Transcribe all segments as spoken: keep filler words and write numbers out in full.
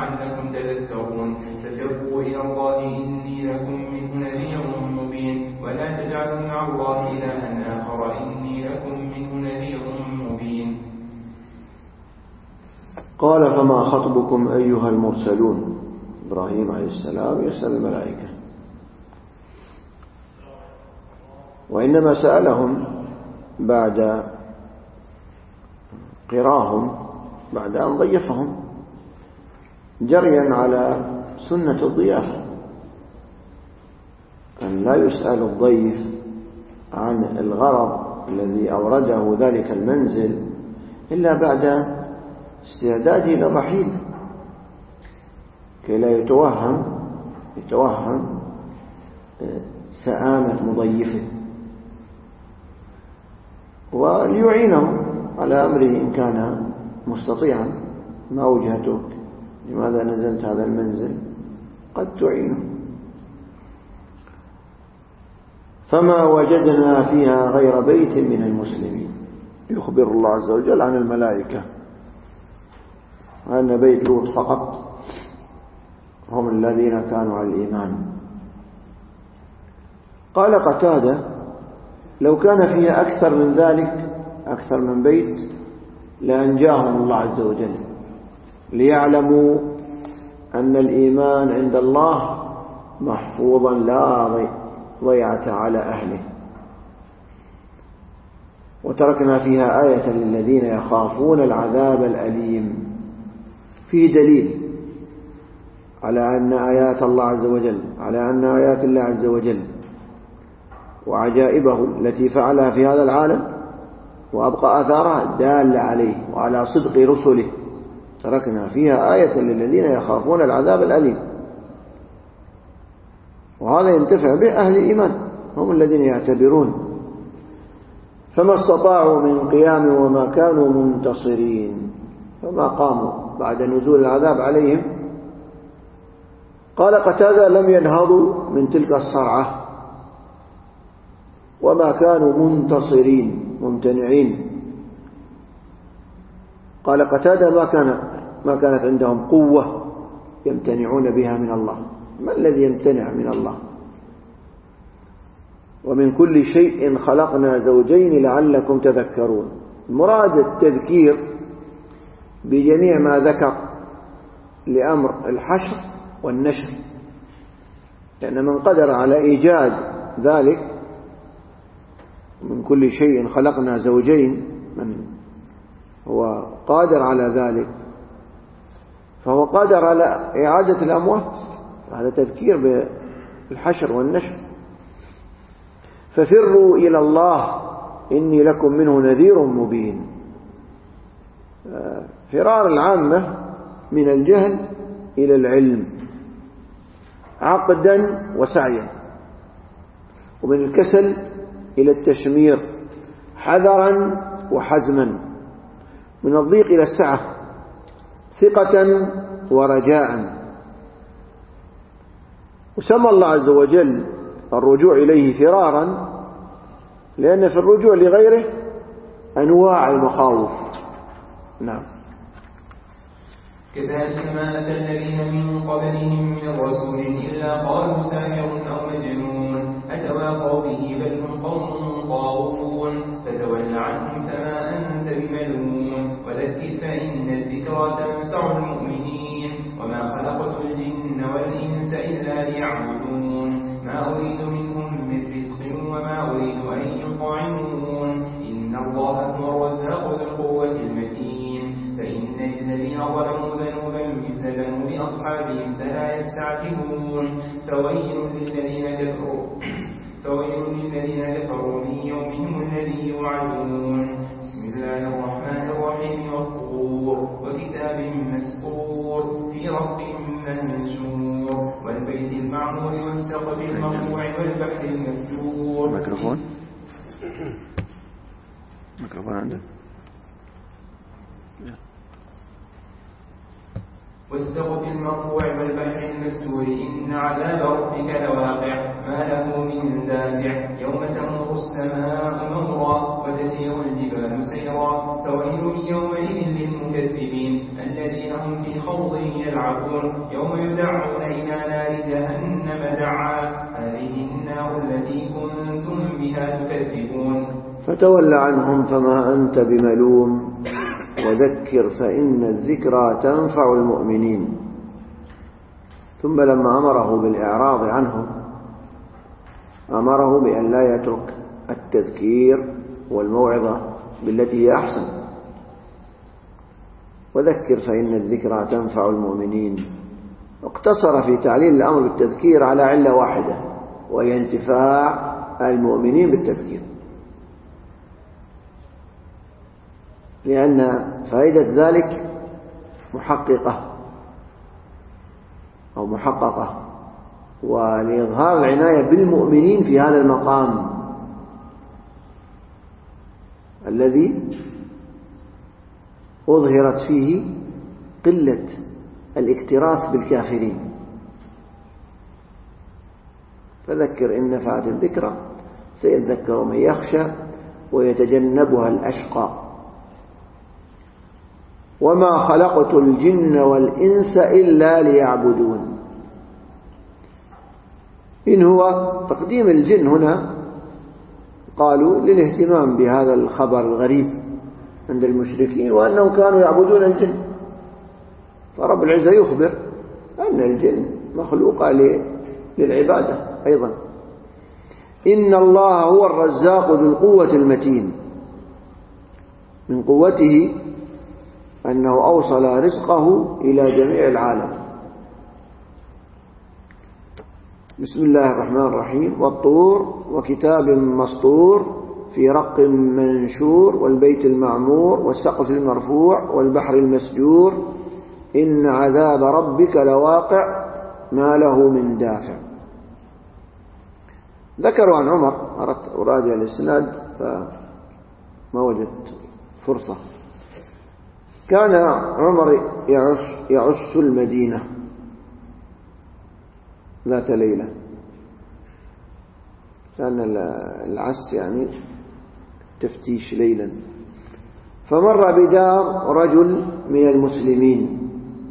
لعلكم تذكرون ففروا إلى الله إني لكم منه نذير مبين ولا تجعلوا مع الله إلها آخر إني لكم منه نذير مبين. قال فما خطبكم أيها المرسلون؟ إبراهيم عليه السلام يسأل الملائكة، وإنما سألهم بعد قراهم، بعد أن ضيفهم، جريا على سنة الضيافة، أن لا يسأل الضيف عن الغرض الذي أورده ذلك المنزل إلا بعد استعداده للرحيل، كي لا يتوهم يتوهم سآمة مضيفه، وليعينه على أمره إن كان مستطيعا. ما وجهتك؟ لماذا نزلت هذا المنزل؟ قد تعينه. فما وجدنا فيها غير بيت من المسلمين. يخبر الله عز وجل عن الملائكة أن بيت لوط فقط هم الذين كانوا على الإيمان. قال قتادة لو كان فيها أكثر من ذلك، أكثر من بيت، لأنجاهم الله عز وجل، ليعلموا أن الإيمان عند الله محفوظا لا ضيعة على أهله. وتركنا فيها آية للذين يخافون العذاب الأليم. فيه دليل على أن آيات الله عز وجل، على أن آيات الله عز وجل وعجائبه التي فعلها في هذا العالم وأبقى أثارها دالة عليه وعلى صدق رسله. تركنا فيها آية للذين يخافون العذاب الأليم، وهذا ينتفع به أهل الإيمان، هم الذين يعتبرون. فما استطاعوا من قيام وما كانوا منتصرين، فما قاموا بعد نزول العذاب عليهم. قال قتادة لم ينهضوا من تلك الصرعة وما كانوا منتصرين ممتنعين. قال قتادة ما كان ما كانت عندهم قوة يمتنعون بها من الله. ما الذي يمتنع من الله؟ ومن كل شيء خلقنا زوجين لعلكم تذكرون. مراد التذكير بجميع ما ذكر لأمر الحشر والنشر، لأن من قدر على إيجاد ذلك، من كل شيء خلقنا زوجين، من هو قادر على ذلك فهو قادر على إعادة الأموات. هذا تذكير بالحشر والنشر. ففروا إلى الله إني لكم منه نذير مبين. فرار العامة من الجهل إلى العلم عقدا وسعيا، ومن الكسل إلى التشمير حذرا وحزما، من الضيق إلى السعة ثقة ورجاء. وسمى الله عز وجل الرجوع إليه فرارا، لأن في الرجوع لغيره أنواع المخاوف. نعم. كذلك ما أتى الذين من قبلهم من رسول إلا قالوا ساحر أو مجنون أتواصوا به بل هم قوم طاغون فتول عنهم فما أنت بملوم وذكر فإن الذكرى تنفع المؤمنين وما خلقت الجن والإنس إلا ليعبدون ما أريد منهم من رزق وما أريد أن يطعمون إن الله هو الرزاق ذو القوة المتين فإن الذين ظلموا ذنوبا مثل ذنوب أصحابهم فلا يستعجلون فويل للذين كفروا فويل للذين كفروا من يومهم الذي يوعدون. بسم الله الرحمن الرحيم والطور وكتاب مسطور في رق منشور والبيت المعمور والسقف المرفوع والبحر المسجور. ميكروفون ميكروفون عندك؟ والسقف المرفوع والبحر المسجور إن عذاب ربك لواقع ما له من دافع يوم تمر السماء مورا وتسير الجبال سيرا فويل يومئذ للمكذبين الذين هم في خوض يلعبون يوم يدعون إلى نار جهنم دعا هذه النار التي كنتم بها تكذبون فتول عنهم فما أنت بملوم وذكر فإن الذكرى تنفع المؤمنين. ثم لما أمره بالإعراض عنهم أمره بأن لا يترك التذكير والموعظة بالتي هي أحسن. وذكر فإن الذكرى تنفع المؤمنين. اقتصر في تعليل الأمر بالتذكير على علة واحدة وهي انتفاع المؤمنين بالتذكير، لأن فائدة ذلك محققة أو محققة، ولإظهار العناية بالمؤمنين في هذا المقام الذي أظهرت فيه قلة الاكتراث بالكافرين. فذكر إن نفعت الذكرى سيذكر من يخشى ويتجنبها الأشقى. وما خلقت الجن والإنس إلا ليعبدون. إن هو تقديم الجن هنا قالوا للاهتمام بهذا الخبر الغريب عند المشركين وأنهم كانوا يعبدون الجن، فرب العزة يخبر أن الجن مخلوقة للعبادة أيضا. إن الله هو الرزاق ذو القوة المتين. من قوته أنه أوصل رزقه إلى جميع العالم. بسم الله الرحمن الرحيم. والطور وكتاب مسطور في رق منشور والبيت المعمور والسقف المرفوع والبحر المسجور إن عذاب ربك لواقع ما له من دافع. ذكروا عن عمر، أردت أراجع الإسناد فما وجدت فرصة. كان عمر يعش, يعش المدينة ذات ليلة، كان العس يعني تفتيش ليلا، فمر بدار رجل من المسلمين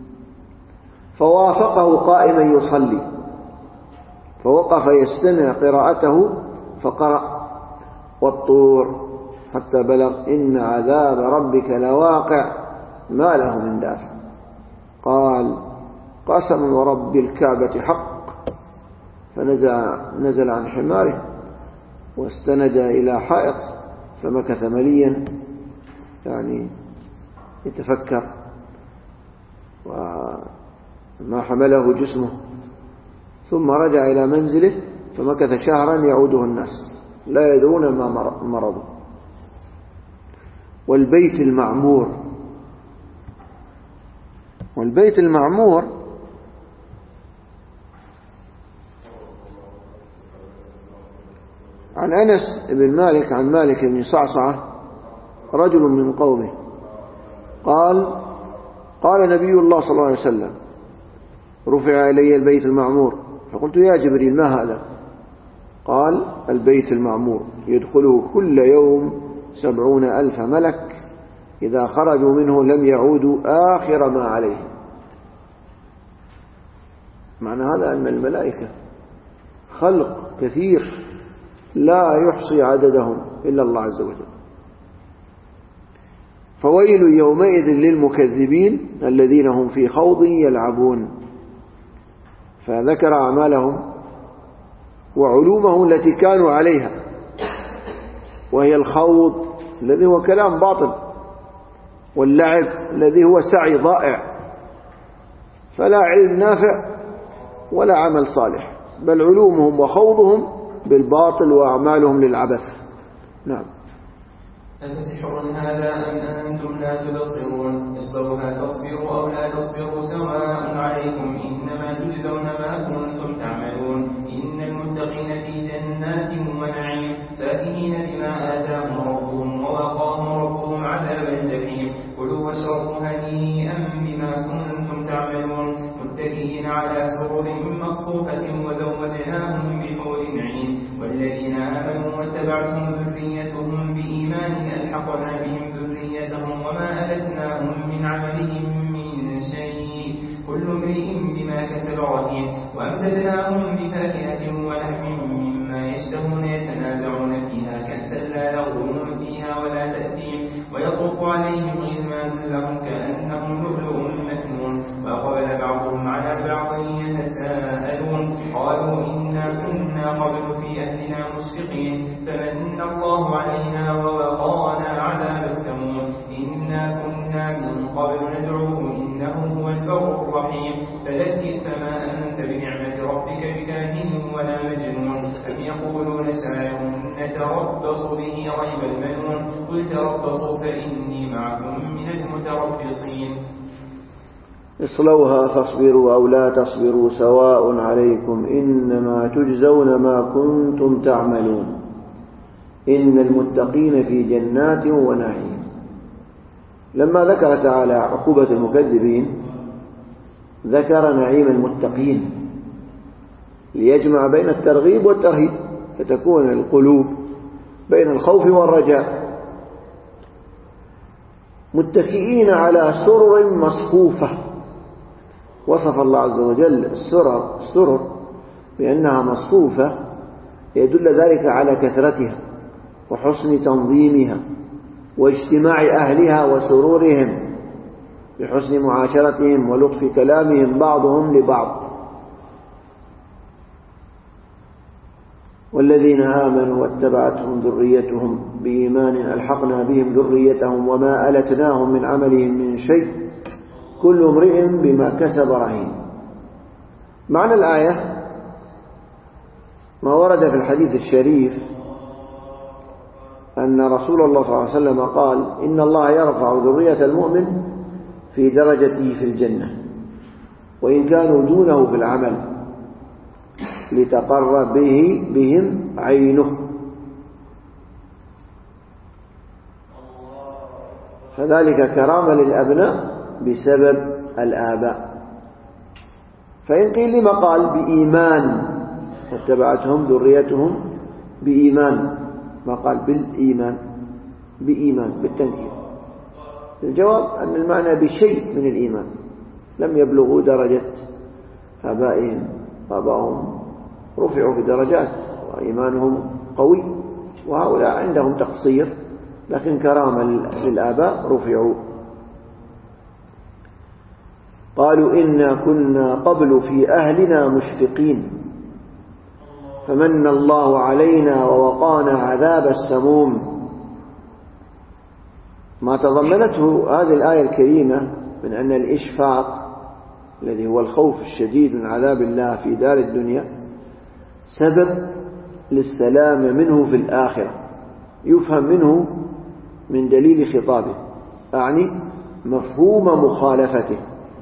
فوافقه قائما يصلي، فوقف يستمع قراءته فقرأ والطور حتى بلغ إن عذاب ربك لواقع ما له من دافع. قال قسم ورب الكعبة حق، فنزل نزل عن حماره واستند إلى حائط فمكث مليا يعني يتفكر وما حمله جسمه، ثم رجع إلى منزله فمكث شهرا يعوده الناس لا يدرون ما مرضه. والبيت المعمور. والبيت المعمور عن أنس بن مالك عن مالك بن صعصعة رجل من قومه قال قال نبي الله صلى الله عليه وسلم رفع إلي البيت المعمور، فقلت يا جبريل ما هذا؟ قال البيت المعمور يدخله كل يوم سبعون ألف ملك، إذا خرجوا منه لم يعودوا آخر ما عليه. معنى هذا أن الملائكة خلق كثير لا يحصي عددهم إلا الله عز وجل. فويل يومئذ للمكذبين الذين هم في خوض يلعبون. فذكر أعمالهم وعلومهم التي كانوا عليها، وهي الخوض الذي هو كلام باطل، واللعب الذي هو سعي ضائع، فلا علم نافع ولا عمل صالح، بل علومهم وخوضهم بالباطل وأعمالهم للعبث. نعم. أفسحر هذا أم أنتم لا تبصرون اصبروها تصبروا أو لا تصبروا سواء عليكم إنما تجزون ما كنتم تعملون. إن المتقين في جنات ونعيم فاكهين بما آتاهم ربهم ووقاهم ربهم عذاب الجحيم. كلوا واشربوا هنيئا بما كنتم تعملون متكئين على سرر مصفوفة وزوجناهم بحور طور عين. والذين آمنوا واتبعتهم ذريتهم بإيمان ألحقنا بهم ذريتهم وما ألتناهم من عملهم من شيء كل امرئ بما كسب رهين. وأمددناهم بفاكهة ولحم مما يشتهون يتنازعون فيها كأسا لا لغو فيها ولا تأثيم ويطوف عليهم غلمان لهم كأنهم لؤلؤ مكنون. وأقبل بعضهم على بعض يتساءلون قالوا إنا كنا قبل في أهلنا مشفقين فمن الله علينا ووقانا عذاب السموم إنا كنا من قبل ندعوه إنه هو البر الرحيم. فذكر فما أنت بنعمة ربك بكاهن ولا مجنون. أم يقولون شاعر نتربص به ريب المنون قل تربصوا فإني معكم من المتربصين. اصلوها فاصبروا أو لا تصبروا سواء عليكم إنما تجزون ما كنتم تعملون إن المتقين في جنات ونعيم. لما ذكر تعالى عقوبة المكذبين ذكر نعيم المتقين ليجمع بين الترغيب والترهيب فتكون القلوب بين الخوف والرجاء. متكئين على سرر مصفوفة. وصف الله عز وجل السرر, السرر بأنها مصفوفة يدل ذلك على كثرتها وحسن تنظيمها واجتماع أهلها وسرورهم بحسن معاشرتهم ولطف كلامهم بعضهم لبعض. والذين آمنوا واتبعتهم ذريتهم بإيمان ألحقنا بهم ذريتهم وما ألتناهم من عملهم من شيء كل امرئ بما كسب رهين. معنى الآية ما ورد في الحديث الشريف أن رسول الله صلى الله عليه وسلم قال إن الله يرفع ذرية المؤمن في درجته في الجنة وإن كانوا دونه في العمل لتقر به بهم عينه. فذلك كرامة للأبناء بسبب الآباء. فإن قيل لما قال بإيمان واتبعتهم ذريتهم بإيمان ما قال بالإيمان بإيمان بالتنكير؟ الجواب أن المعنى بشيء من الإيمان لم يبلغوا درجة آبائهم. آبائهم رفعوا في درجات وإيمانهم قوي وهؤلاء عندهم تقصير لكن كرامة للآباء رفعوا. قالوا إنا كنا قبل في أهلنا مشفقين فمن الله علينا ووقانا عذاب السموم. ما تضمنته هذه الآية الكريمة من أن الإشفاق الذي هو الخوف الشديد من عذاب الله في دار الدنيا سبب للسلام منه في الآخرة. يفهم منه من دليل خطابه أعني مفهوم مخالفته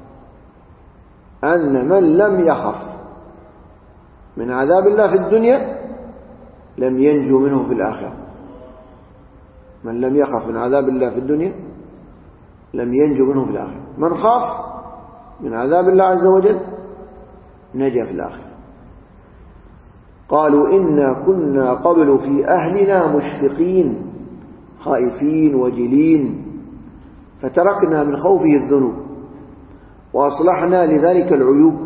أن من لم يخف من عذاب الله في الدنيا لم ينجو منه في الآخرة. من لم يخف من عذاب الله في الدنيا لم ينجو منه في الآخرة. من خاف من عذاب الله عز وجل نجا في الآخرة. قالوا إنا كنا قبل في أهلنا مشفقين خائفين وجلين فتركنا من خوفه الذنوب وأصلحنا لذلك العيوب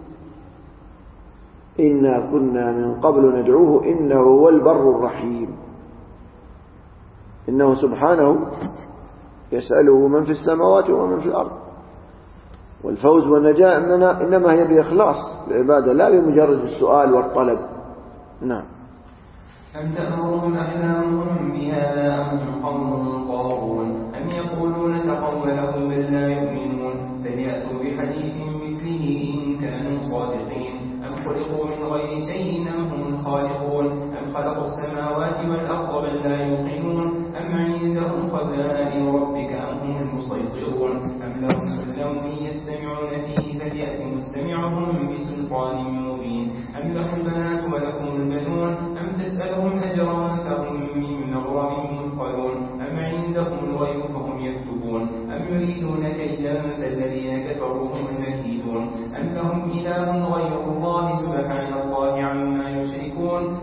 إنا كنا من قبل ندعوه إنه هو البر الرحيم. إنه سبحانه يسأله من في السماوات ومن في الأرض. والفوز والنجاة إنما هي بإخلاص العبادة لا بمجرد السؤال والطلب. نعم. أم تأمرهم أحلامهم بهذا أم قوم طاغون أم يقولون تقوله بل لا يؤمنون فليأتوا بحديث مثله إن كانوا صادقين. أم خلقوا من غير شيء أم هم خالقون أم خلقوا السماوات والأرض بل لا يوقنون أم عندهم خزائن ربك أم هم المسيطرون أم لهم سلم يستمعون فيه فليأت مستمعهم بسلطان مبين أم لهم بنات ولكم البنون أم تسألهم أجرا فهم من مغرم مثقلون أم عندهم الغيب فهم يكتبون أم يريدون كيدا فالذين كفروا هم المكيدون أم لهم إله غير الله سبحان الله عما يشركون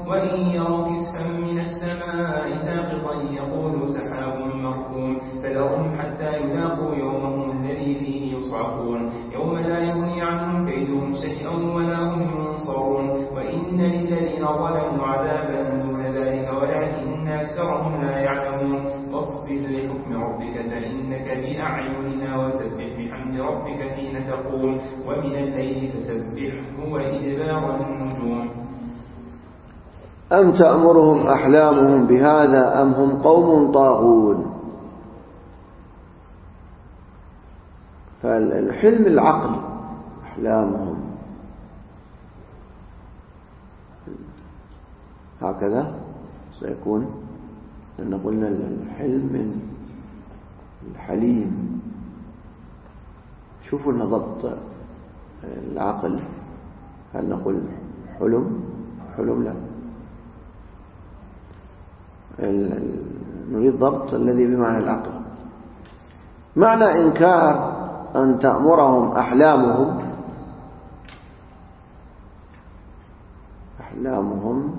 ظلموا عذابا دون ذلك ولكن أكثرهم لا يعلمون واصبر لحكم ربك فإنك بأعيننا وسبح بحمد ربك حين تقوم ومن الليل فسبحه وإدبار النجوم. أم تأمرهم أحلامهم بهذا أم هم قوم طاغون. فالحلم العقل أحلامهم هكذا سيكون، لأن قلنا الحلم من الحليم. شوفوا لنا ضبط العقل، هل نقول حلم حلم لا، نريد ضبط الذي بمعنى العقل. معنى إنكار أن تأمرهم أحلامهم أحلامهم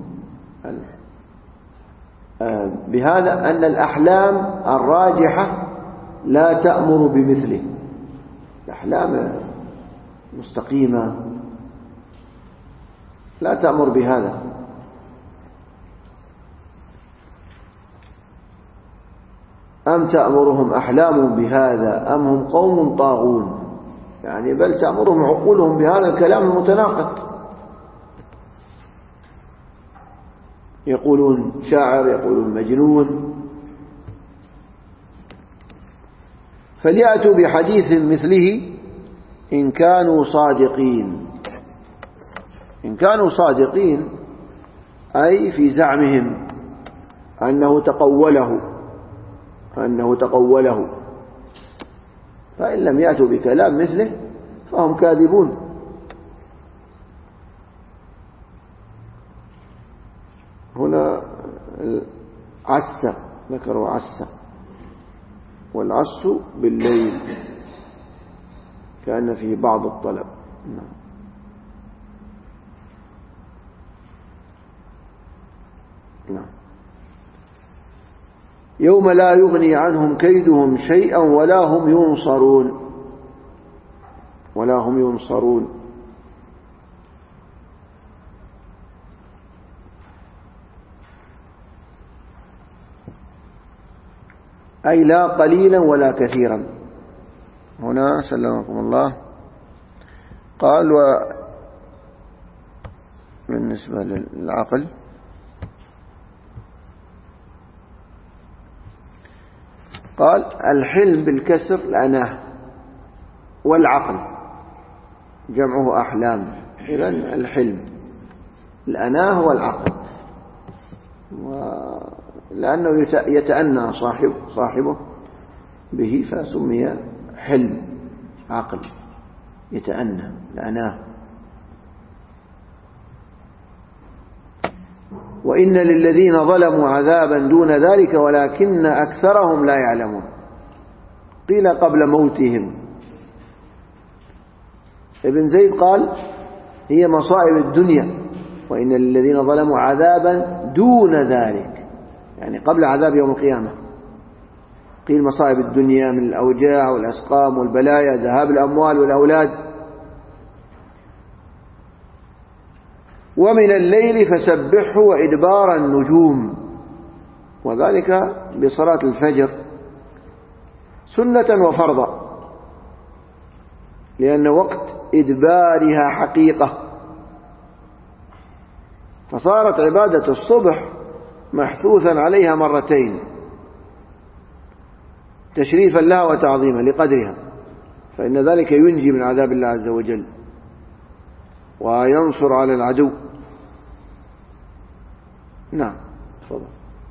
بهذا أن الأحلام الراجحة لا تأمر بمثله. الأحلام مستقيمة لا تأمر بهذا. أم تأمرهم أحلامهم بهذا أم هم قوم طاغون، يعني بل تأمرهم عقولهم بهذا الكلام المتناقض. يقولون شاعر، يقولون مجنون. فليأتوا بحديث مثله إن كانوا صادقين. إن كانوا صادقين أي في زعمهم أنه تقوله أنه تقوله فإن لم يأتوا بكلام مثله فهم كاذبون. هنا عس ذكروا عس، والعس بالليل كأن فيه بعض الطلب. نعم. نعم. يوم لا يغني عنهم كيدهم شيئا ولا هم ينصرون ولا هم ينصرون. أي لا قليلا ولا كثيرا. هنا سلمكم الله قال و بالنسبة للعقل قال الحلم بالكسر الأناه، والعقل جمعه أحلام. إذن الحلم الأناه والعقل، لأنه يتأنى صاحب صاحبه به فسمي حلم، عقل يتأنى الأناه. وإن للذين ظلموا عذابا دون ذلك ولكن أكثرهم لا يعلمون. قيل قبل موتهم. ابن زيد قال هي مصائب الدنيا، وإن للذين ظلموا عذابا دون ذلك، يعني قبل عذاب يوم القيامة. قيل مصائب الدنيا من الأوجاع والأسقام والبلايا، ذهاب الأموال والأولاد. ومن الليل فسبحه وإدبار النجوم، وذلك بصلاة الفجر سنة وفرضا، لأن وقت إدبارها حقيقة، فصارت عبادة الصبح محثوثا عليها مرتين تشريفا لها وتعظيما لقدرها، فإن ذلك ينجي من عذاب الله عز وجل وينصر على العدو. نعم تفضل.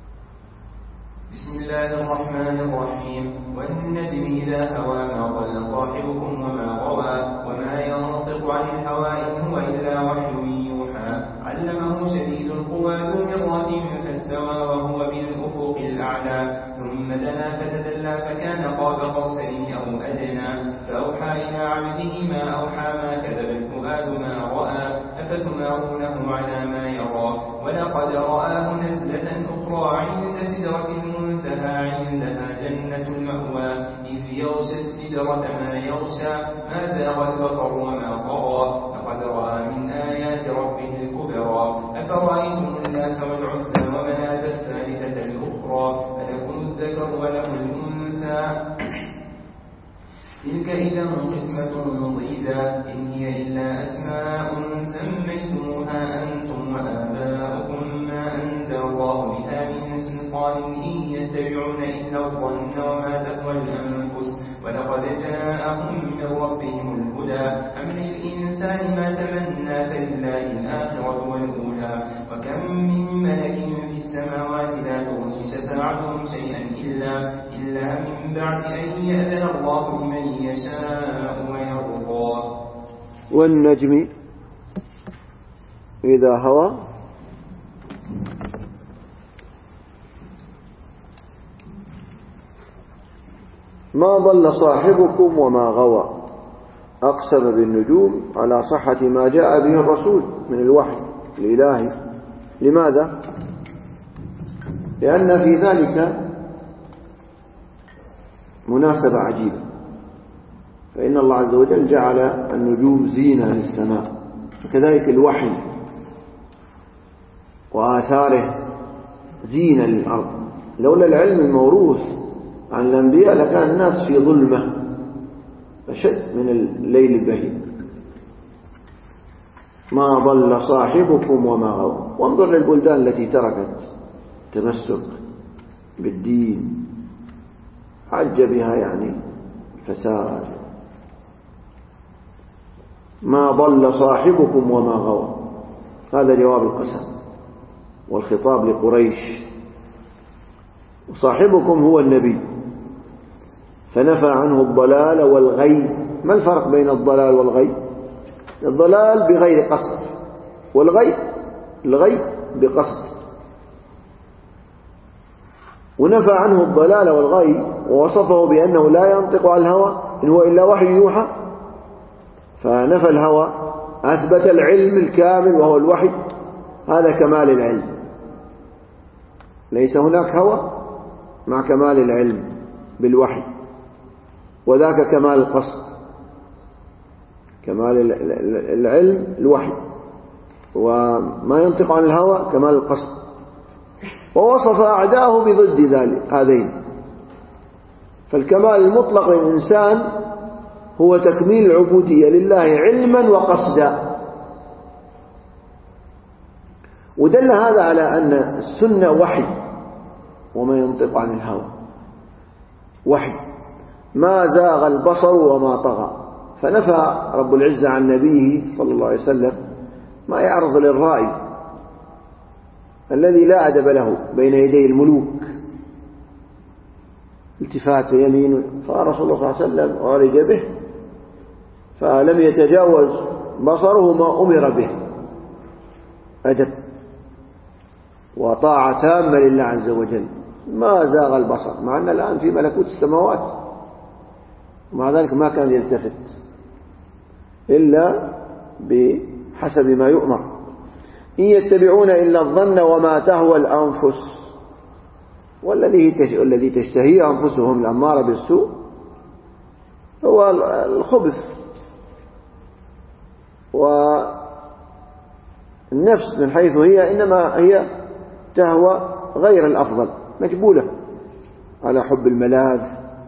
بسم الله الرحمن الرحيم. والنجم إذا هوى ما ضل صاحبكم وما غوى وما ينطق عن الهوى إن هو إلا وحي يوحى علمه شديد القوى ذو مرة فاستوى وهو بالأفق الأعلى ثم دنا فتدلى فكان قاب قوسين أو أدنى فأوحى إلى عبده ما أوحى ما كذب الفؤاد ما رأى أفتمارونه على ما يرى ولقد رآه نزلة أخرى عند سدرة المنتهى عندها جنة المأوى إذ يغشى السدرة ما يغشى ما زاغ البصر وما طغى لقد رأى من آيات ربه الكبرى أفرأيتم إذا قسمة ضيزى إن هي إلا أسماء سميتموها أنتم وآباؤكم ما أنزل الله بها من سلطان إن يتبعون إلا الظن وما تهوى الأنفس ولقد جاءهم من ربهم الهدى أم للإنسان ما تمنى فلله الآخرة والأولى وكم من ملك في السماوات لا تغني شفاعتهم شيئا إلا, إلا من بعد أن يأذن الله لمن يشاء ويرضى. والنجم إذا هوى ما ضل صاحبكم وما غوى أقسم بالنجوم على صحة ما جاء به الرسول من الوحي الإلهي. لماذا؟ لأن في ذلك مناسبة عجيبة، فإن الله عز وجل جعل النجوم زينة للسماء، وكذلك الوحي وآثاره زينة للأرض. لولا العلم الموروث عن الأنبياء لكان الناس في ظلمة أشد من الليل البهيم. ما ضل صاحبكم وما غوى. وانظر للبلدان التي تركت تمسك بالدين حج بها يعني فساد. ما ضل صاحبكم وما غوى، هذا جواب القسم والخطاب لقريش. وصاحبكم هو النبي فنفى عنه الضلال والغي. ما الفرق بين الضلال والغي؟ الضلال بغير قصد، والغي الغي بقصد. ونفى عنه الضلال والغي ووصفه بأنه لا ينطق عن الهوى إن هو إلا وحي يوحى، فنفى الهوى أثبت العلم الكامل وهو الوحي. هذا كمال العلم، ليس هناك هوى مع كمال العلم بالوحي، وذاك كمال القصد. كمال العلم الوحي، وما ينطق عن الهوى كمال القصد. ووصف أعداءه بضد ذلك هذين. فالكمال المطلق للإنسان هو تكميل العبودية لله علما وقصدا. ودل هذا على أن السنة وحي وما ينطق عن الهوى وحي. ما زاغ البصر وما طغى. فنفى رب العزة عن نبيه صلى الله عليه وسلم ما يعرض للرأي الذي لا أدب له بين يدي الملوك، التفات يمين. فرسول الله صلى الله عليه وسلم عرج به فلم يتجاوز بصره ما أمر به، أدب وطاعة تامة لله عز وجل. ما زاغ البصر، مع أن الآن في ملكوت السماوات، ومع ذلك ما كان يلتفت إلا بحسب ما يؤمر. إن يتبعون إلا الظن وما تهوى الأنفس. والذي الذي تشتهي أنفسهم الأمارة بالسوء هو الخبث، والنفس من حيث هي إنما هي تهوى غير الأفضل، مجبولة على حب الملاذ.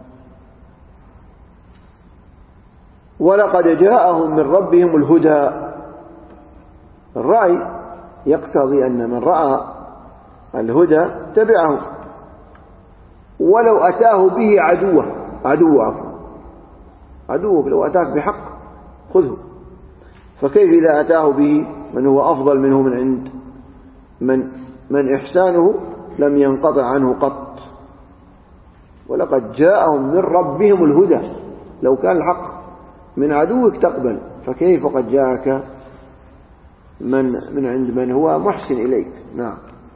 ولقد جاءهم من ربهم الهدى. الرأي يقتضي أن من رأى الهدى تبعه، ولو أتاه به عدوه عدوه عدوك لو أتاك بحق خذه. فكيف إذا أتاه به من هو أفضل منه من عند من من إحسانه لم ينقطع عنه قط. ولقد جاءهم من ربهم الهدى. لو كان الحق من عدوك تقبل، فكيف قد جاءك من من عند من هو محسن إليك. نعم.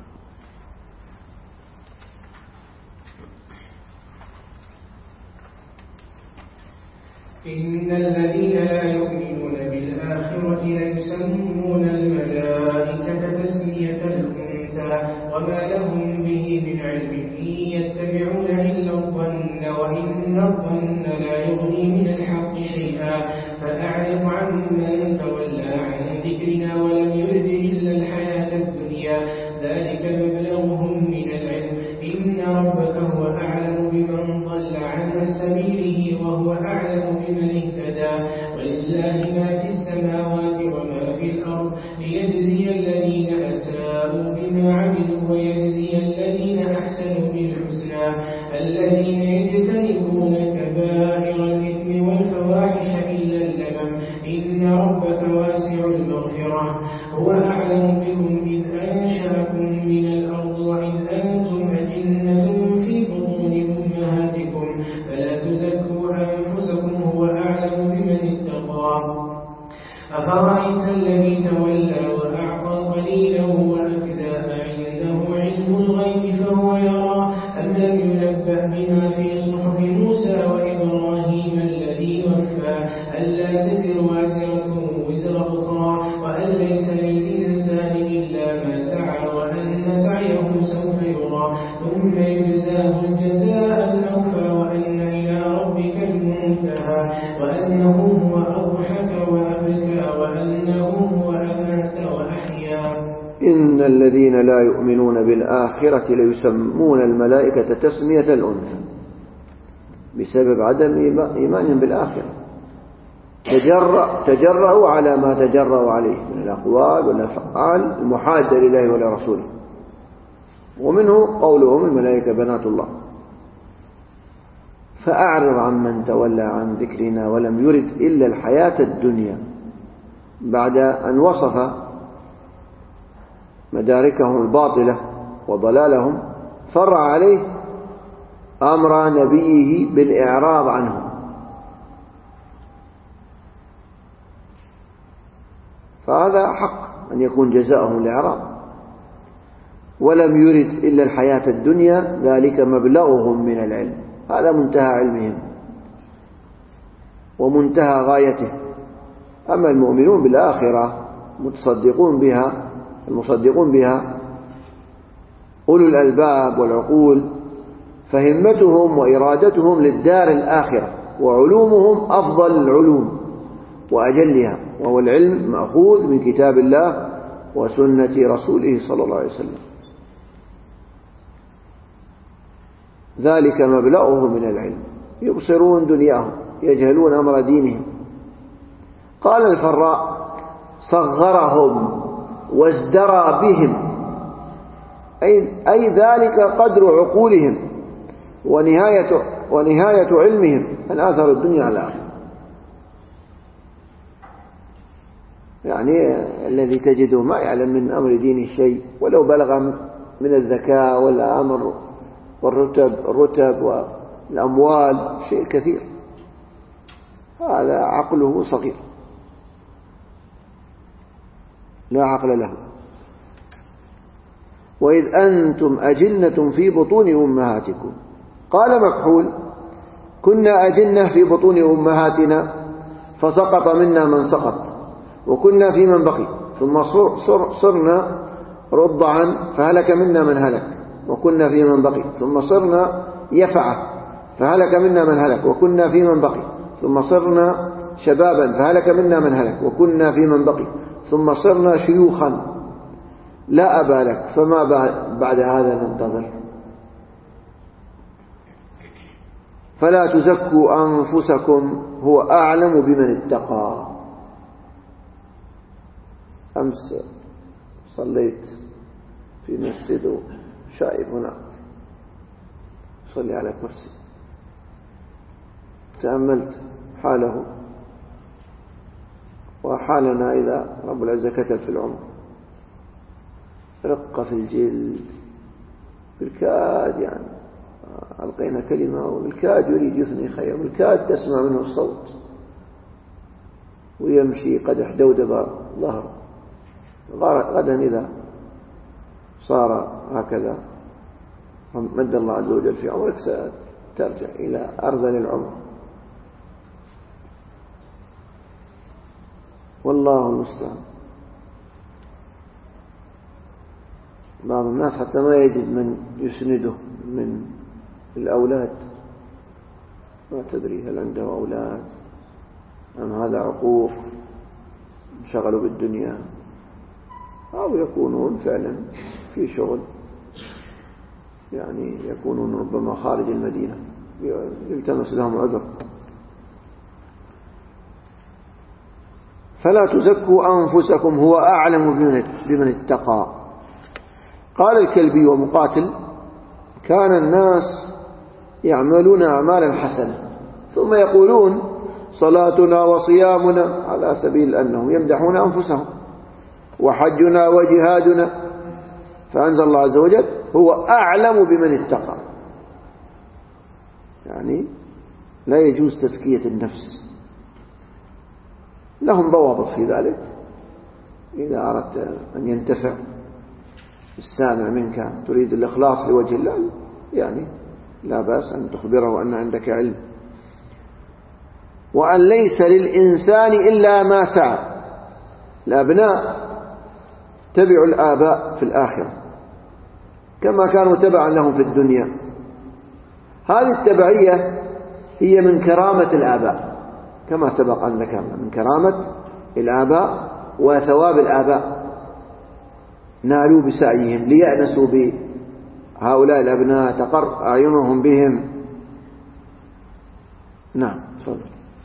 إن الذين لا يؤمنون بالآخرة ليسمون الملائكة تسمية الأنثى وما لهم به من علم إن يتبعون إلا الظن وإن الظن لا يغني من الحق شيئا فأعرض عن من تولى عن ذكرنا ولم يرد إلا الحياة الدنيا ذلك مبلغهم من العلم إن ربك هو أعلم بمن ضل عن سبيله وهو أعلم بمن والمغفرة. هو أعلم بكم إذ أنشأكم من الأرض وإذ أنتم أجنة في بطون أمهاتكم فلا تزكوا أنفسكم هو أعلم بمن اتقى. أفرأيت الذي تولى وأعطى قليلا وأكدى أعنده علم الغيب فهو يرى أم لم ينبأ بما في صحف موسى وإبراهيم الذي وفى ألا تزر وازرة وزر أخرى وأن ليس للإنسان إلا ما سعى وأن سعيه سوف يرى ثم يجزاه الجزاء الأوفى وأن إلى ربك المنتهى وأنه هو أضحك وأبكى وأنه هو أمات وأحيا. إن الذين لا يؤمنون بالآخرة ليسمون الملائكة تسمية الأنثى بسبب عدم إيمانهم بالآخرة. تجرأ تجرأوا على ما تجرأوا عليه من الأقوال والأفعال المحادة لله ولرسوله، ومنه قولهم الملائكة بنات الله. فأعرض عن من تولى عن ذكرنا ولم يرد إلا الحياة الدنيا، بعد أن وصف مداركهم الباطلة وضلالهم فرع عليه أمر نبيه بالإعراض عنه. فهذا حق أن يكون جزاؤهم الإعراض. ولم يرد إلا الحياة الدنيا ذلك مبلغهم من العلم، هذا منتهى علمهم ومنتهى غايته. أما المؤمنون بالآخرة متصدقون بها المصدقون بها أولو الألباب والعقول، فهمتهم وإرادتهم للدار الآخرة وعلومهم أفضل العلوم وأجلها، وهو العلم مأخوذ من كتاب الله وسنة رسوله صلى الله عليه وسلم. ذلك مبلغهم من العلم، يبصرون دنياهم يجهلون أمر دينهم. قال الفراء صغرهم وازدرى بهم، أي, أي ذلك قدر عقولهم ونهاية, ونهاية علمهم أن آثر الدنيا على الآخرة. يعني الذي تجده ما يعلم من أمر دينه شيء، ولو بلغ من الذكاء والأمر والرتب الرتب والأموال شيء كثير، هذا عقله صغير لا عقل له. وإذ أنتم أجنة في بطون أمهاتكم. قال مكحول كنا أجنة في بطون أمهاتنا فسقط منا من سقط وكنا في من بقي، ثم صر صرنا رضعا فهلك منا من هلك وكنا في من بقي، ثم صرنا يفعة فهلك منا من هلك وكنا في من بقي، ثم صرنا شبابا فهلك منا من هلك وكنا في من بقي، ثم صرنا شيوخا لا أبا لك فما بعد هذا ننتظر. فلا تزكوا أنفسكم هو أعلم بمن اتقى. أمس صليت في مسجد شايب هناك صلي على كرسي، تأملت حاله وحالنا إذا رب العزة كتب في العمر، رقة في الجلد بالكاد، يعني ألقينا كلمة وبالكاد يريد يثني خير، بالكاد تسمع منه الصوت ويمشي قدح دودب ظهره. غدا إذا صار هكذا مد الله عز وجل في عمرك سترجع إلى أرذل العمر. والله المستعان. بعض الناس حتى ما يجد من يسنده من الأولاد، ما تدري هل عنده أولاد أم هذا عقوق انشغلوا بالدنيا، أو يكونون فعلا في شغل، يعني يكونون ربما خارج المدينة يلتمس لهم عذر. فلا تزكوا أنفسكم هو أعلم بمن اتقى. قال الكلبي ومقاتل كان الناس يعملون أعمالا حسنة ثم يقولون صلاتنا وصيامنا، على سبيل أنهم يمدحون أنفسهم، وحجنا وجهادنا. فأنزل الله عز وجل هو أعلم بمن اتقى، يعني لا يجوز تزكية النفس. لهم ضوابط في ذلك، إذا أردت أن ينتفع السامع منك تريد الإخلاص لوجه الله يعني لا بأس أن تخبره أن عندك علم. وأن ليس للإنسان إلا ما سعى. الأبناء تبعوا الآباء في الآخرة كما كانوا تبعا لهم في الدنيا. هذه التبعية هي من كرامة الآباء كما سبق أن ذكرنا، من كرامة الآباء وثواب الآباء، نالوا بسعيهم ليأنسوا بهؤلاء الأبناء، تقر أعينهم بهم. نعم تفضل.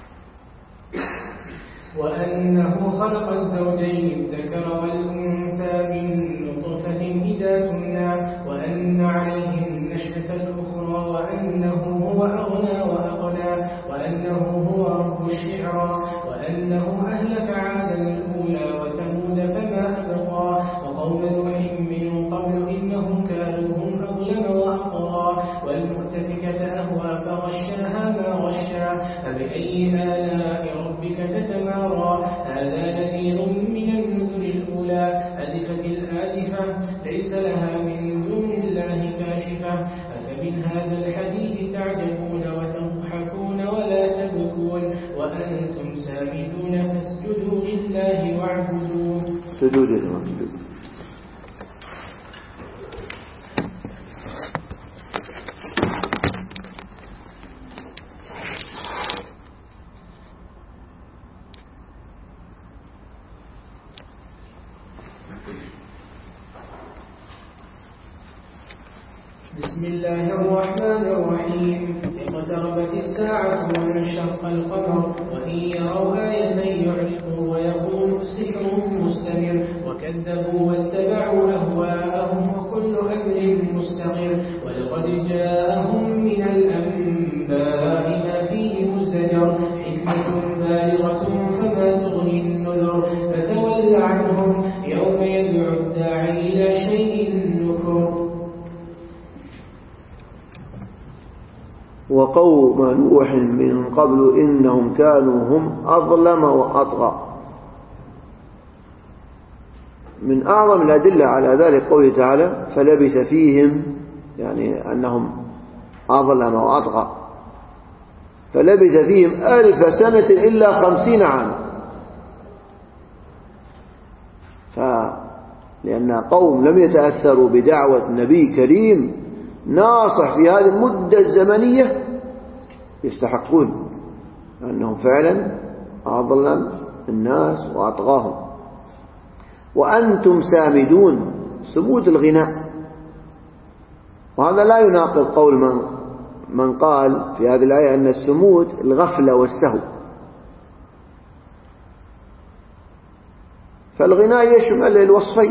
وأنه خلق الزوجين الذكر والأنثى من نطفة إذا تمنى، وأن عليه النشأة الأخرى، وأنه هو أغنى وأقنى، وأنه هو رب الشعرى، وأنه أهلك عادا الأولى وثمود فما أبقى، وقوم نوح من قبل إنهم كانوا هم أظلم وأطغى، والمؤتفكة أهوى فغشاها ما غشا، فبأي آلاء ربك تتمارى. هذا نذير من النذر الأولى، أزفت الآزفة ليس لها من دون الله كاشفة، أفمن هذا الحديث تعجبون وتضحكون ولا تبكون، وأنتم سامدون فاسجدوا لله واعبدوا. سجود لله. بسم الله الرحمن الرحيم. اقتربت الساعة وانشق القمر، وإن يروا آية يعرضوا ويقولوا سحر مستمر، وكذبوا واتبعوا أهواءهم وكل أمر مستقر، ولقد جاءهم من الأنباء ما فيه مزدجر، حكمة بالغة فما تغني النذر، فتول عنهم يوم يدعو الداعي إلى شيء نكر. وقوم نوح من قبل إنهم كانوا هم أظلم وأطغى. من أعظم الأدلة على ذلك قوله تعالى فلبث فيهم، يعني أنهم أظلم وأطغى، فلبث فيهم ألف سنة إلا خمسين عاما. فلأن قوم لم يتأثروا بدعوة نبي كريم ناصح في هذه المدة الزمنية يستحقون أنهم فعلا أظلم الناس وأطغاهم. وأنتم سامدون، سمود الغناء، وهذا لا يناقض قول من, من قال في هذه الآية أن السمود الغفلة والسهو. فالغناء يشمل الوصفين،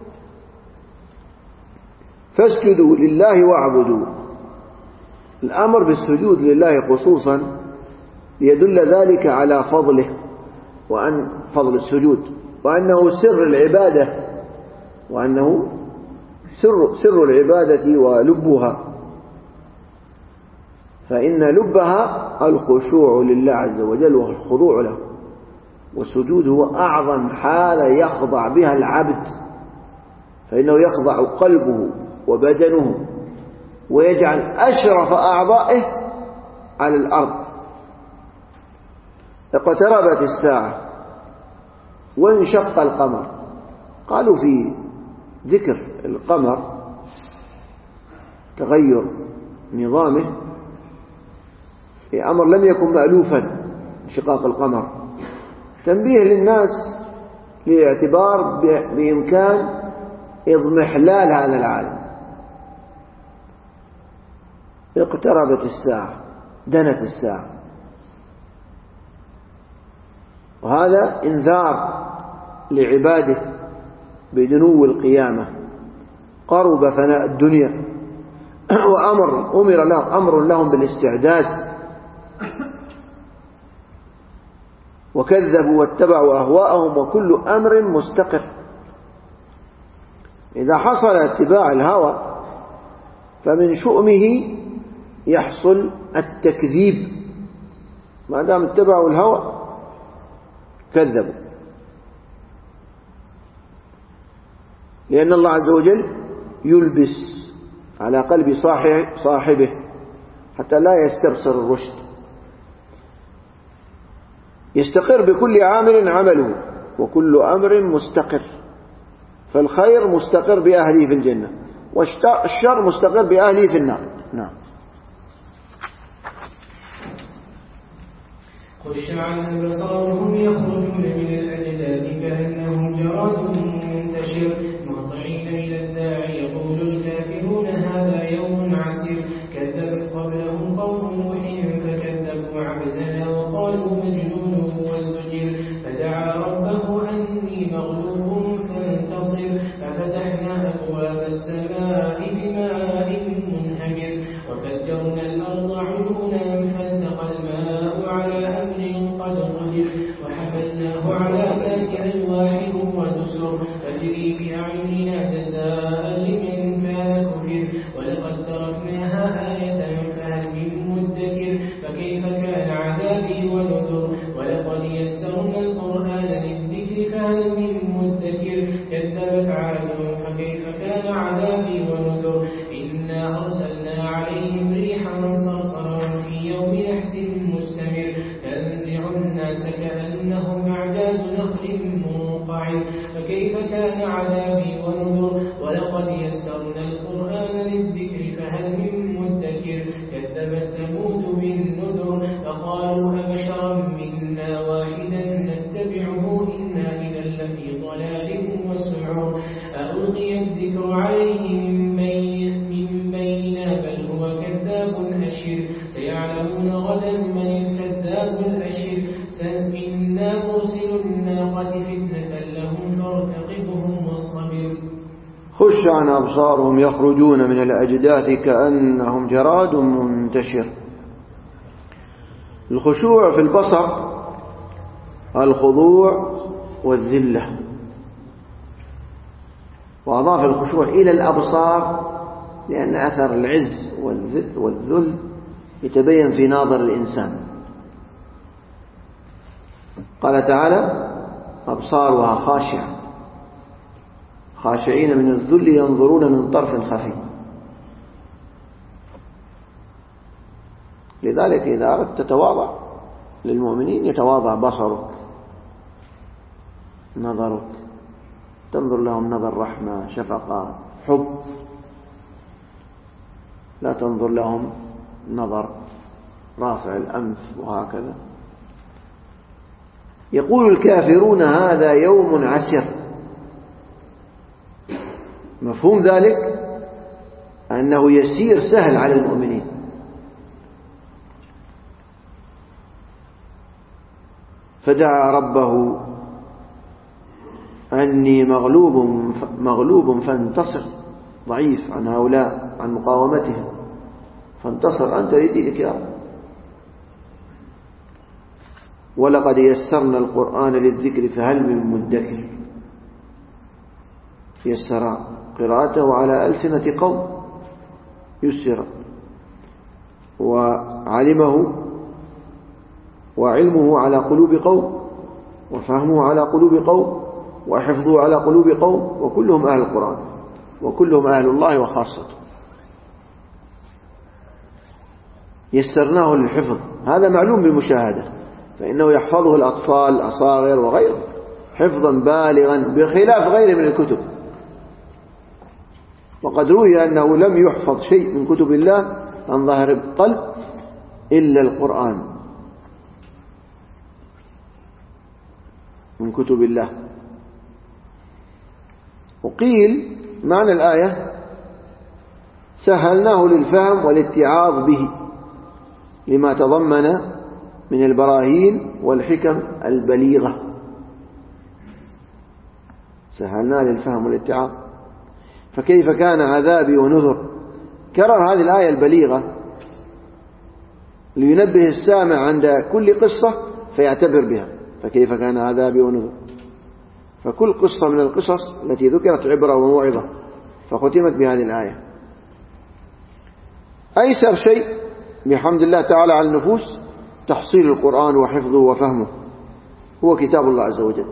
فاسجدوا لله واعبدوا. الأمر بالسجود لله خصوصا ليدل ذلك على فضله وأن فضل السجود، وأنه سر العبادة، وأنه سر, سر العبادة ولبها، فإن لبها الخشوع لله عز وجل والخضوع له، والسجود هو أعظم حالة يخضع بها العبد، فإنه يخضع قلبه وبدنه ويجعل أشرف أعضائه على الأرض. اقتربت الساعة وانشق القمر. قالوا في ذكر القمر تغير نظامه أمر لم يكن مألوفا، انشقاق القمر تنبيه للناس لاعتبار بإمكان اضمحلال هذا العالم. اقتربت الساعة، دنت الساعة، وهذا انذار لعباده بدنو القيامة. قرب فناء الدنيا، وأمر أمر لهم أمر لهم بالاستعداد وكذبوا واتبعوا أهواءهم وكل أمر مستقر. إذا حصل اتباع الهوى فمن شؤمه يحصل التكذيب، ما دام اتبعوا الهوى كذبوا، لأن الله عز وجل يلبس على قلب صاحبه حتى لا يستبصر الرشد. يستقر بكل عامل عمله وكل أمر مستقر، فالخير مستقر بأهله في الجنة والشر مستقر بأهله في النار. نعم. خش عن أبصارهم يخرجون من الأجداث كأنهم جراد منتشر مهطعين إلى الداع يقول الكافرون هذا يوم عسير كذبت قبلهم قوم نوح فكذبوا عبدنا وقالوا مجنون وازدجر فدعا ربه أني مغلوب فانتصر ففتحنا أبواب السماء بماء منهمر وفجرنا الأرض عيونا فالتقى الماء على أمر قد قدر وحملناه على ذات ألواح ودسر تجري بأعيننا جزاء لمن كان كفر ولقد تركناها آية فهل من مدكر فكيف كان عذابي ونذر ولقد يسرنا القرآن للذكر فهل من مدكر كذبت عاد فكيف كان عذابي ونذر إنا أرسلنا عليهم ريحا صرصرا في يوم نحس مستمر تنزع الناس كأنهم أعجاز نخل منقعر فكيف كان عذابي ونذر ولقد يسرنا القرآن للذكر فهل من مدكر كذبت ثمود بالنذر فقالوا أبشرا منا واحدا نتبعه إنا إذا لفي ضلال وسعر ألقي الذكر عليه من بيننا بل هو كذاب أشر سيعلمون غدا من الكذاب الأشر إنا مرسل الناقة فتنة لهم فارتقبهم واصطبر. خش عن أبصارهم يخرجون من الأجداث كأنهم جراد منتشر. الخشوع في البصر الخضوع والذلة، وأضاف الخشوع إلى الأبصار لأن أثر العز والذل يتبين في ناظر الإنسان. قال تعالى أبصارها خاشعة خاشعين من الذل ينظرون من طرف خفي. لذلك إذا أردت تتواضع للمؤمنين يتواضع بصرك نظرك، تنظر لهم نظر رحمة شفقة حب، لا تنظر لهم نظر رافع الأنف وهكذا. يقول الكافرون هذا يوم عسر. مفهوم ذلك أنه يسير سهل على المؤمنين. فدعا ربه أني مغلوب مغلوب فانتصر، ضعيف عن هؤلاء عن مقاومتهم، فانتصر أنت لدينك يا رب. ولقد يسرنا القرآن للذكر فهل من مدكر. يسر قراءته على ألسنة قوم، يسر وعلمه وعلمه على قلوب قوم وفهمه على قلوب قوم وحفظه على قلوب قوم، وكلهم أهل القرآن وكلهم أهل الله وخاصته. يسرناه للحفظ، هذا معلوم بالمشاهدة، فإنه يحفظه الأطفال الأصاغر وغيره حفظا بالغا بخلاف غيره من الكتب. وقد روي أنه لم يحفظ شيء من كتب الله عن ظهر القلب إلا القرآن من كتب الله. وقيل معنى الآية سهلناه للفهم والاتعاظ به لما تضمن من البراهين والحكم البليغة. سهلناه للفهم والاتعاظ. فكيف كان عذابي ونذر. كرر هذه الآية البليغة لينبه السامع عند كل قصة فيعتبر بها، فكيف كان عذابي ونذر. فكل قصة من القصص التي ذكرت عبرة وموعظة، فختمت بهذه الآية. أيسر شيء بحمد الله تعالى على النفوس تحصيل القرآن وحفظه وفهمه، هو كتاب الله عز وجل.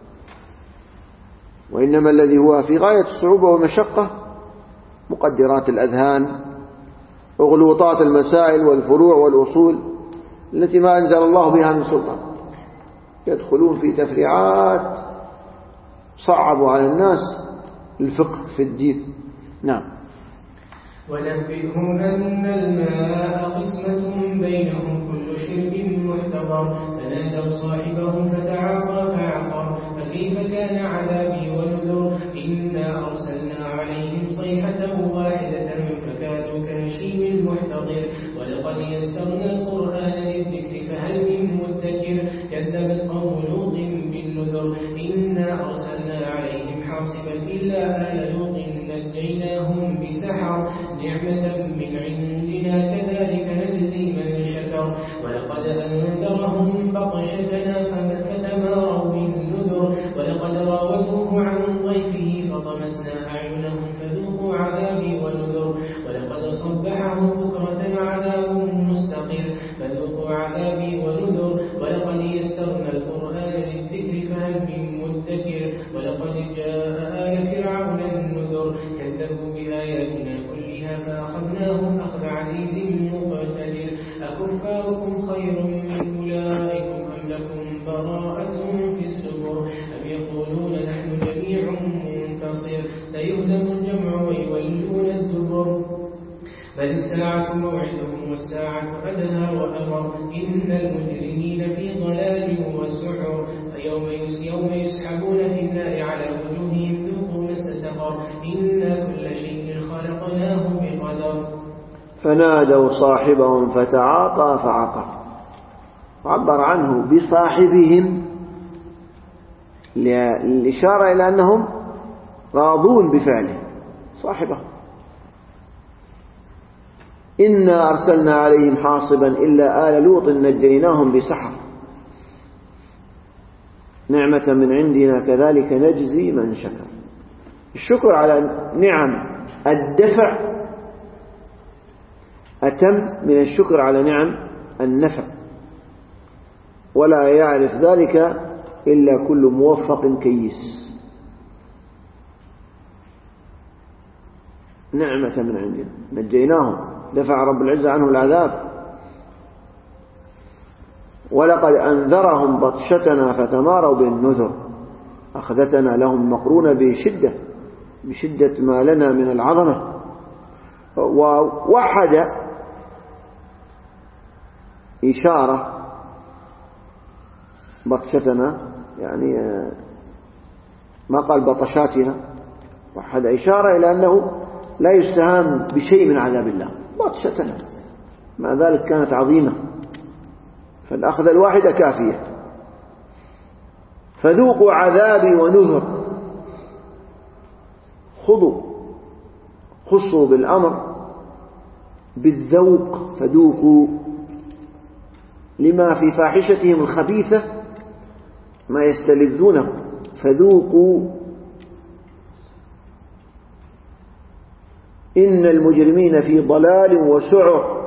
وإنما الذي هو في غاية الصعوبة والمشقة مقدرات الأذهان، أغلوطات المسائل والفروع والأصول التي ما أنزل الله بها من سلطان، يدخلون في تفريعات صعبوا على الناس الفقه في الدين. نعم. ونبئهم أن الماء قسمة بينهم كل شرب محتضر فنادوا صاحبهم فتعاطى فعقر فكيف كان عذابي ونذر إنا أرسلنا عليهم صيحة واحدة فكانوا كهشيم المحتضر ولقد يسرنا القرآن للذكر فهل من مدكر كذبت قوم لوط بالنذر إنا أرسلنا عليهم حاصبا إلا آل لوط نجيناهم بسحر نعمة من عندنا كذلك نجزي من شكر ولقد أنذرهم بطشتنا فتماروا بالنذر ولقد راودوه عن ضيفه فطمسنا أعينهم فذوقوا عذابي ونذر ولقد صبحهم بكرة عذاب مستقر فذوقوا عذابي ونذر ولقد يسرنا القرآن للذكر فهل من مدكر ولقد جاء آل فرعون النذر كذبوا بآياتنا كلها فأخذناهم أخذ عزيز مقتدر أكفاركم خير من أولئكم أم لكم براءة في الزبر أم يقولون نحن جميع منتصر سيهزم الجمع ويولون الدبر بل الساعة موعدهم والساعة أدهى وأمر إن المجرمين في ضلال وسعر يوم يسحبون في النار على وجوههم ذوقوا مس سقر إنا كل شيء خلقناه بقدر. فنادوا صاحبهم فتعاطى فعقر، عبر عنه بصاحبهم للإشارة إلى أنهم راضون بفعله صاحبهم. إنا أرسلنا عليهم حاصبا إلا آل لوط نجيناهم بسحر نعمة من عندنا كذلك نجزي من شكر. الشكر على نعم الدفع أتم من الشكر على نعم النفع، ولا يعرف ذلك إلا كل موفق كيس. نعمة من عندنا نجيناهم، دفع رب العزة عنه العذاب. ولقد أنذرهم بطشتنا فتماروا بالنذر، أخذتنا لهم مقرونة بشدة بشدة ما لنا من العظمة. ووحد إشارة بطشتنا، يعني ما قال بطشاتنا، وحد إشارة إلى أنه لا يستهان بشيء من عذاب الله. بطشتنا مع ذلك كانت عظيمة، فالأخذ الواحدة كافية. فذوقوا عذابي ونذر، خذوا خصوا بالأمر بالذوق، فذوقوا لما في فاحشتهم الخبيثة ما يستلذونه، فذوقوا إن المجرمين في ضلال وسعر،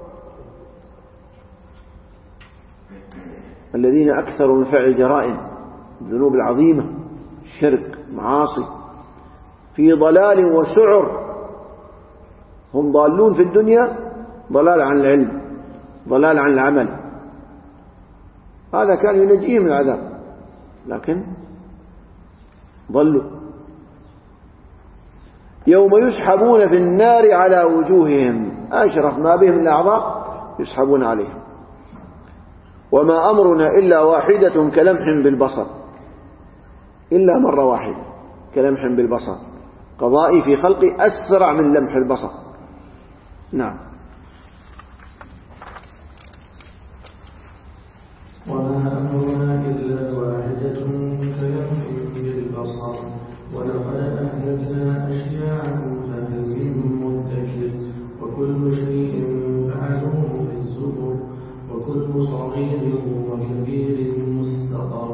الذين أكثروا من فعل الجرائم الذنوب العظيمة الشرك معاصي، في ضلال وسعر، هم ضالون في الدنيا ضلال عن العلم ضلال عن العمل، هذا كان ينجيهم من العذاب لكن ضلوا. يوم يسحبون في النار على وجوههم، أشرف ما بهم الأعضاء يسحبون عليهم. وما أمرنا إلا واحدة كلمح بالبصر، إلا مرة واحدة كلمح بالبصر، قضائي في خلقي أسرع من لمح البصر. نعم. وما أمرنا إلا واحدة كلمح بالبصر ولقد أهلكنا أشياعهم فهل من مدكر وكل شيء فعلوه في الزبر وكل صغير وكبير مستطر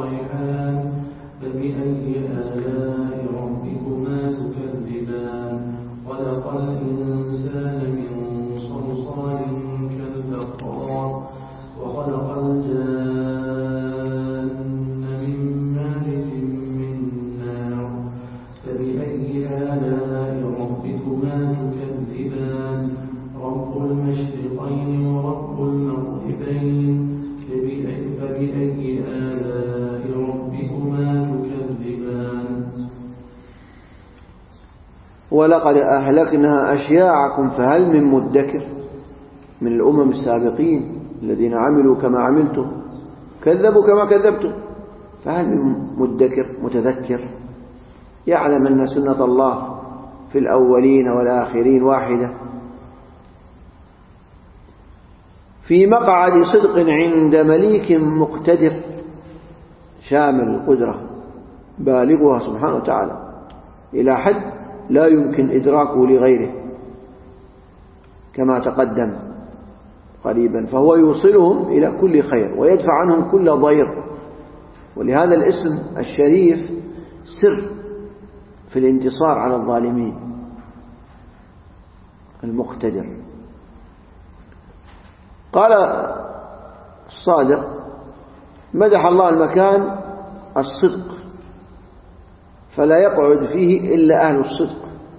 والريحان فبأي آلاء ربكما تكذبان خلق الإنسان من صلصال كالفخار وخلق الجان من مارج من نار فبأي آلاء ربكما تكذبان رب المشرقين ورب المغربين فبأي آلاء ربكما تكذبان ولقد أهلكنا أشياعكم فهل من مدكر من الأمم السابقين الذين عملوا كما عملتم كذبوا كما كذبتم فهل من مدكر متذكر يعلم أن سنة الله في الأولين والآخرين واحدة في مقعد صدق عند مليك مقتدر شامل القدرة بالغها سبحانه وتعالى إلى حد لا يمكن إدراكه لغيره كما تقدم قريبا فهو يوصلهم إلى كل خير ويدفع عنهم كل ضير ولهذا الاسم الشريف سر في الانتصار على الظالمين المقتدر. قال الصادق مدح الله المكان الصدق فلا يقعد فيه إلا أهل الصدق.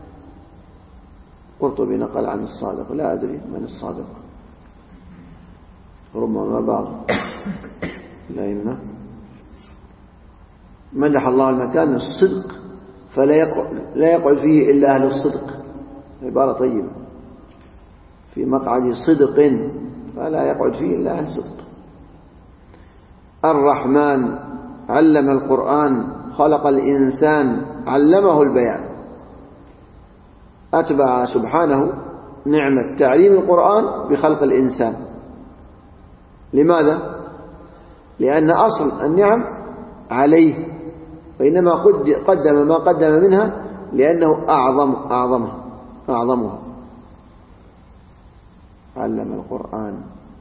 قرطبي نقل عن الصادق لا أدري من الصادق ربما بعض الأئمة مدح الله المكان الصدق فلا يقعد, لا يقعد فيه إلا أهل الصدق عبارة طيبة في مقعد صدق فلا يقعد فيه إلا أهل صدق. الرحمن علم القرآن خلق الإنسان علمه البيان أتبع سبحانه نعمة تعليم القرآن بخلق الإنسان. لماذا؟ لأن أصل النعم عليه وإنما قدم ما قدم منها لأنه أعظم أعظمها أعظمها. علم القرآن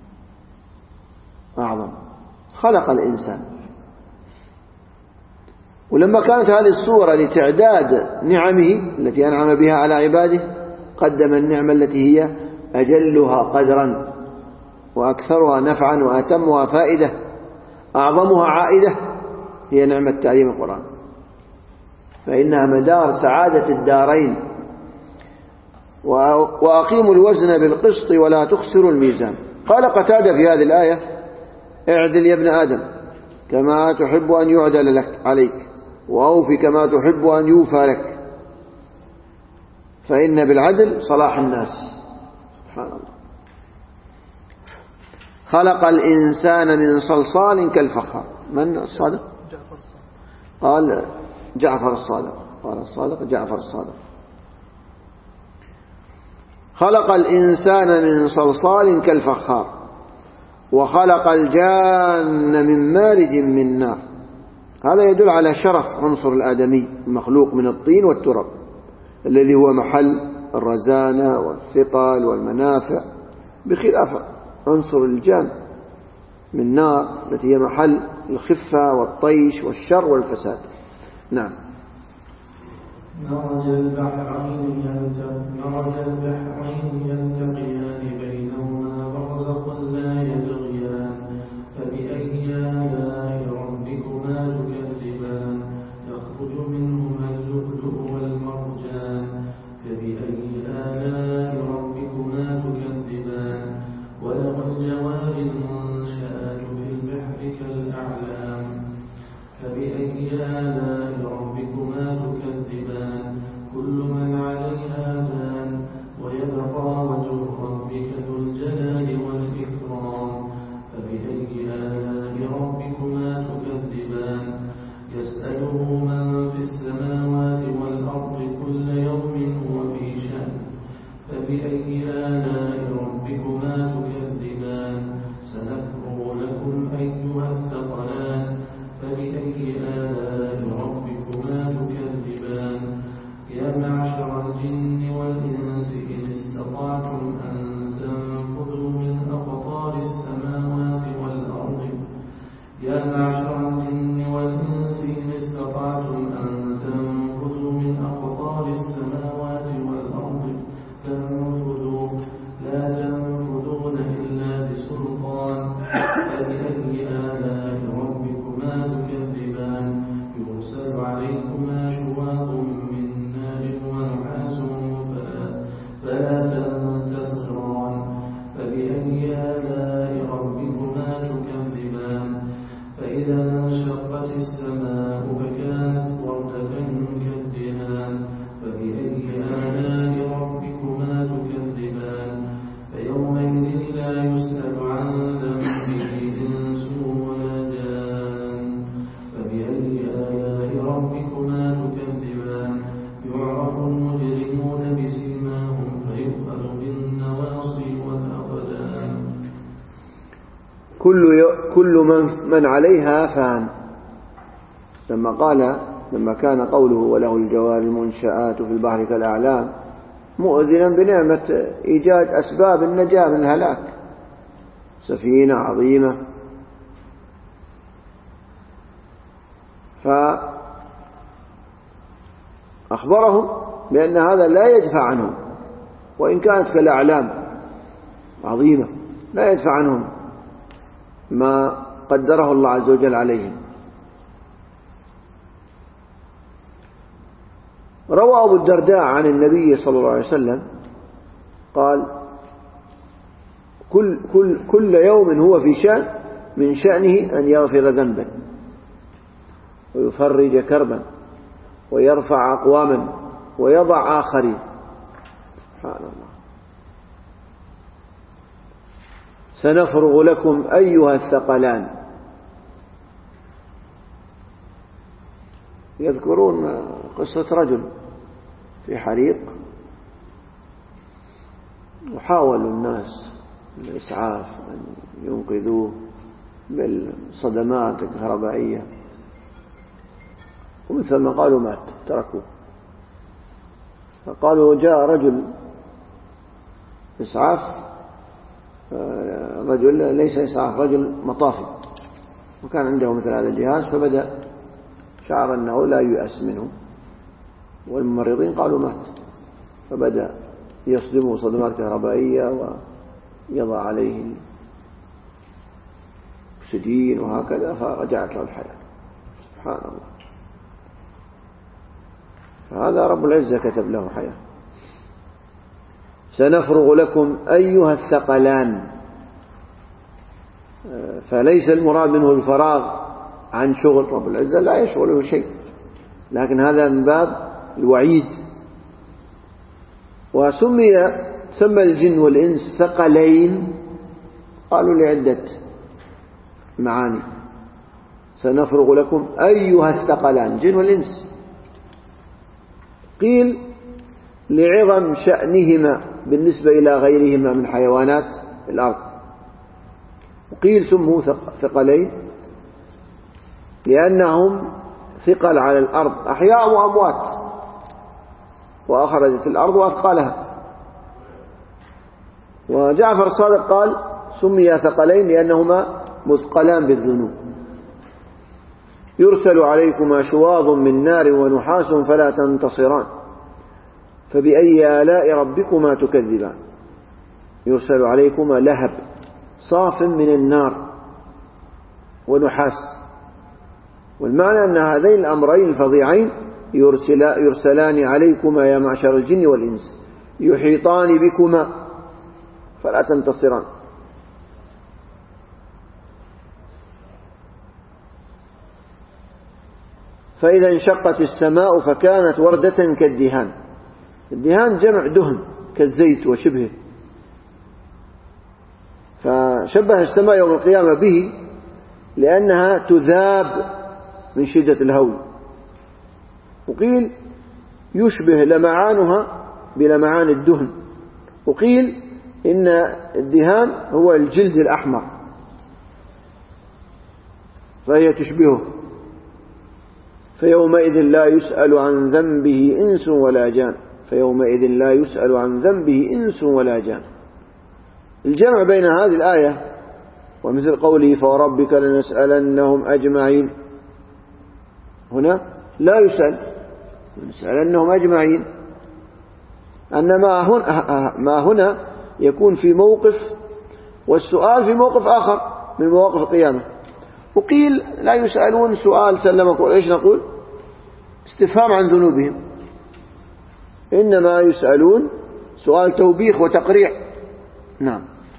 أعظم خلق الإنسان. ولما كانت هذه الصورة لتعداد نعمه التي أنعم بها على عباده قدم النعمة التي هي أجلها قدرا وأكثرها نفعا وأتمها فائدة أعظمها عائدة هي نعمة تعليم القرآن فإنها مدار سعادة الدارين. وأقيموا الوزن بالقسط ولا تخسروا الميزان. قال قتادة في هذه الآية اعدل يا ابن آدم كما تحب أن يعدل لك عليك وأوف كما تحب أن يوفى لك فإن بالعدل صلاح الناس. سبحان الله. خلق الإنسان من صلصال كالفخار. من الصادق؟ جعفر الصادق. قال جعفر الصادق. قال الصادق جعفر الصادق. خلق الإنسان من صلصال كالفخار وخلق الجان من مارج من نار. هذا يدل على شرف عنصر الآدمي المخلوق من الطين والتراب الذي هو محل الرزانة والثقل والمنافع بخلاف عنصر الجان من نار التي هي محل الخفة والطيش والشر والفساد. نعم. مرج البحرين يلتقيان بينهما برزخ لا يبغيان فبأي آلاء ربكما تكذبان يخرج منهما اللؤلؤ والمرجان فبأي آلاء ربكما تكذبان وله الجوار المنشآت في البحر كالأعلام فبأي آلاء ربكما تكذبان كل من عليها فان ويبقى وجه ربك ذو الجلال والإكرام فبأي آلاء ربكما تكذبان يسأله من في السماوات والأرض كل يوم هو في شأن فبأي آلاء ربكما تكذبان سنفرغ لكم أيها الثقلان فبأي آلاء ربكما فبأي آلاء ربكما تكذبان يرسل عليكما شواظ من نار ونحاس فلا, فلا تنتصران فبأي آلاء ربكما تكذبان فإذا انشقت السماء فكانت وردة كالدهان فبأي آلاء ربكما تكذبان فيومئذ لا يسأل عن ذنبه إنس ولا جان فبأي آلاء ربكما تكذبان يعرف المجرمون بسيماهم فيؤخذ بالنواصي والأقدام. كل كل من, من عليها فان. لما قال لما كان قوله وله الجوار المنشآت في البحر كالأعلام مؤذنا بنعمة إيجاد أسباب النجاة من الهلاك، سفينة عظيمة، فأخبرهم بأن هذا لا يدفع عنهم، وإن كانت كالأعلام عظيمة لا يدفع عنهم ما قدره الله عز وجل عليهم. روى أبو الدرداء عن النبي صلى الله عليه وسلم قال كل, كل, كل يوم هو في شأن من شأنه أن يغفر ذنبا ويفرج كربا ويرفع أقواما ويضع آخرين. سبحان الله. سنفرغ لكم أيها الثقلان. يذكرون قصة رجل في حريق وحاول الناس الإسعاف أن ينقذوه بالصدمات الكهربائية، ومثل ما قالوا مات تركوه. فقالوا جاء رجل إسعاف، رجل ليس إسعاف، رجل مطافي، وكان عنده مثل هذا الجهاز، فبدأ شعر أنه لا يؤس منه، والممرضين قالوا مات، فبدأ يصدمه صدمات كهربائية ويضع عليه الأكسجين وهكذا، فرجعت له الحياة. سبحان الله. فهذا رب العزة كتب له حياة. سنفرغ لكم أيها الثقلان، فليس المراد منه الفراغ عن شغل، رب العزة لا يشغله شيء، لكن هذا من باب الوعيد. وسمي سمى الجن والإنس ثقلين قالوا لعدة معاني. سنفرغ لكم أيها الثقلان، جن والإنس، قيل لعظم شأنهما بالنسبة إلى غيرهما من حيوانات الأرض، وقيل سموا ثقلين لأنهم ثقل على الأرض، أحياء وأموات، وأخرجت الأرض وأثقالها. وجعفر الصادق قال سمي ثقلين لأنهما مثقلان بالذنوب. يرسل عليكما شواظ من نار ونحاس فلا تنتصران فبأي آلاء ربكما تكذبان. يرسل عليكما لهب صاف من النار ونحاس، والمعنى أن هذين الأمرين الفظيعين يرسلا يرسلان عليكما يا معشر الجن والإنس، يحيطان بكما فلا تنتصران. فإذا انشقت السماء فكانت وردة كالدهان. الدهان جمع دهن كالزيت وشبهه، فشبه السماء يوم القيامة به لأنها تذاب من شدة الهول. وقيل يشبه لمعانها بلمعان الدهن، وقيل إن الدهان هو الجلد الأحمر فهي تشبهه. فيومئذ لا يسأل عن ذنبه إنس ولا جان فيومئذ لا يسأل عن ذنبه إنس ولا جان. الجمع بين هذه الآية ومثل قوله فوربك لنسألنهم أجمعين، هنا لا يسأل، لنسألنهم أجمعين، أن ما هنا, ما هنا يكون في موقف والسؤال في موقف آخر. من مواقف القيامة. وقيل لا يسألون سؤال سلمكم، إيش نقول؟ استفهام عن ذنوبهم، إنما يسألون سؤال توبيخ وتقريع. نعم.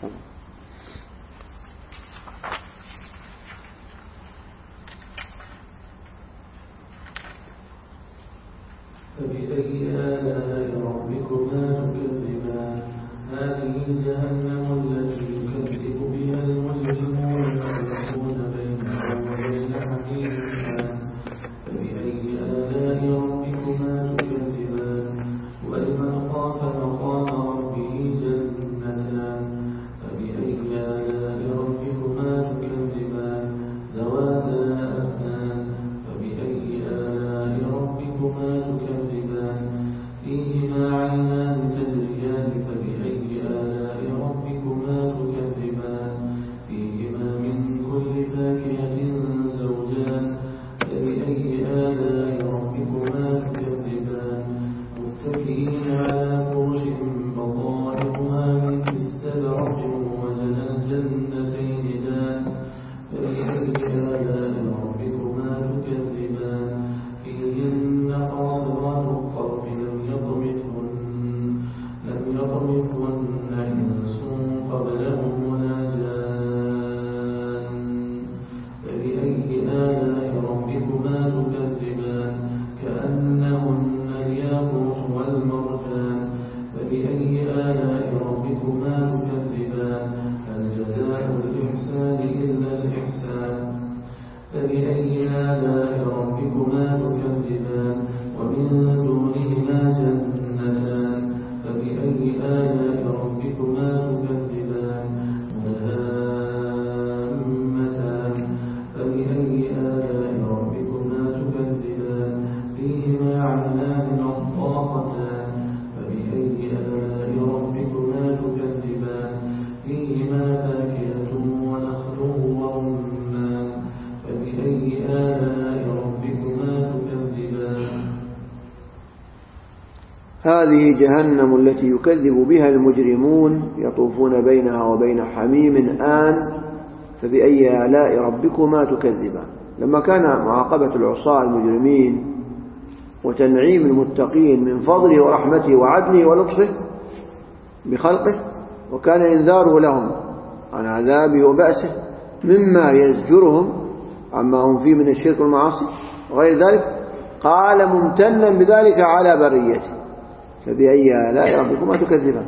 فبأي آلاء ربكما تكذبان هذه جهنم التي يكذب بها المجرمون يحيلون بينها وبين حميمها فبأي آلاء ربكما تكذبان ولمن خاف مقام ربه جنتان فبأي آلاء ربكما تكذبان ذواتا أفنان فبأي آلاء ربكما تكذبان فيهما عينان تجريان فبأي آلاء ربكما تكذبان فيهما من كل فاكهة زوجان فبأي آلاء ربكما تكذبان متكئين على فرش بطائنها من استبرق وجنى الجنتين دان فبأي آلاء ربكما تكذبان فيهن قاصرات الطرف لم يطمثهن لم يطمثهن إنس قبلهم ولا جان فبأي آلاء ربكما تكذبان كأنهن الياقوت والمرجان فبأي آلاء ربكما تكذبان هل جزاء الإحسان إلا الإحسان فبأي آلاء ربكما تكذبان ومن دونهما جنتان فبأي آلاء ربكما تكذبان مدهامتان فبأي آلاء ربكما تكذبان فيهما عينان نضاختان فبأي آلاء ربكما تكذبان فيهما فاكهة ونخل ورمان فبأي آلاء ربكما تكذبان هذه جهنم التي يكذب بها المجرمون يطوفون بينها وبين حميم آن فبأي آلاء ربكما تكذبان. لما كان معاقبة العصاة المجرمين وتنعيم المتقين من فضله ورحمته وعدله ولطفه بخلقه، وكان إنذاره لهم عن عذابه وبأسه مما يزجرهم عما هم فيه من الشرك والمعاصي وغير ذلك، قال ممتنا بذلك على بريته فبأي آلاء ربكما تكذبان.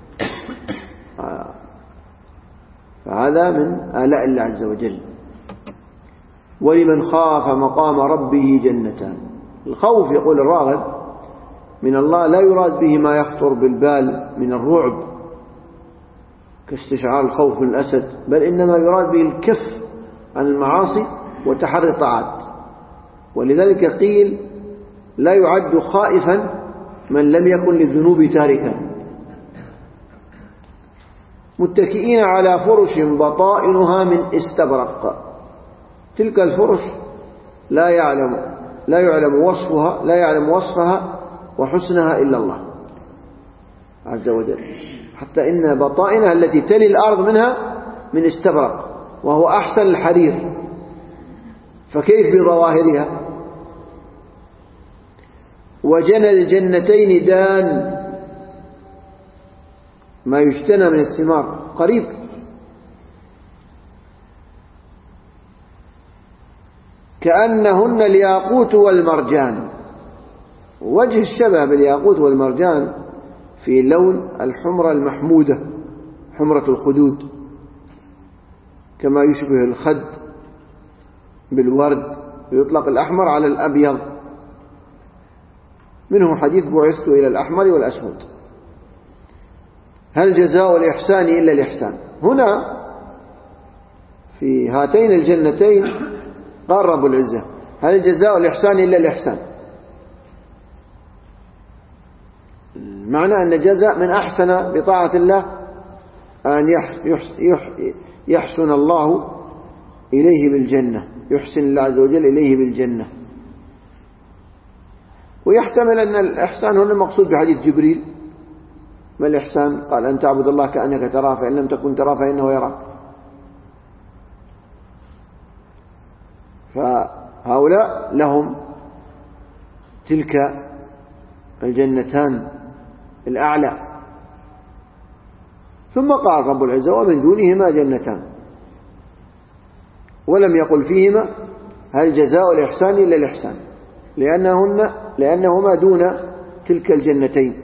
فهذا من آلاء الله عز وجل. ولمن خاف مقام ربه جنتان. الخوف يقول الراغب من الله لا يراد به ما يخطر بالبال من الرعب كاستشعار الخوف من الأسد، بل إنما يراد به الكف عن المعاصي وتحري الطاعات. ولذلك قيل لا يعد خائفا من لم يكن للذنوب تاركا. متكئين على فرش بطائنها من استبرق. تلك الفرش لا يعلم لا يعلم وصفها لا يعلم وصفها وحسنها إلا الله عز وجل، حتى إن بطائنها التي تلي الأرض منها من استبرق وهو أحسن الحرير، فكيف بظواهرها؟ وجنى الجنتين دان، ما يجتنى من الثمار قريب. كأنهن الياقوت والمرجان. وجه الشبه بالياقوت والمرجان في لون الحمرة المحمودة، حمرة الخدود، كما يشبه الخد بالورد، يطلق الأحمر على الأبيض، منه حديث بعثت إلى الأحمر والأسود. هل جزاء الإحسان إلا الإحسان؟ هنا في هاتين الجنتين قال رب العزة هل جزاء الإحسان إلا الإحسان، معنى أن جزاء من أحسن بطاعة الله أن يحسن الله إليه بالجنة، يحسن الله عز وجل إليه بالجنة. ويحتمل أن الإحسان هنا المقصود بحديث جبريل ما الإحسان؟ قال أن تعبد الله كأنك تراه فإن لم تكن تراه فإنه يراك. فهؤلاء لهم تلك الجنتان الأعلى. ثم قال رب العزة ومن دونهما جنتان، ولم يقل فيهما هل جزاء الإحسان إلا الإحسان، لأنهن لأنهما دون تلك الجنتين.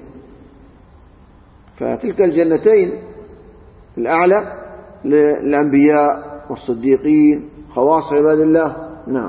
فتلك الجنتين الأعلى للأنبياء والصديقين خواص عباد الله. نعم.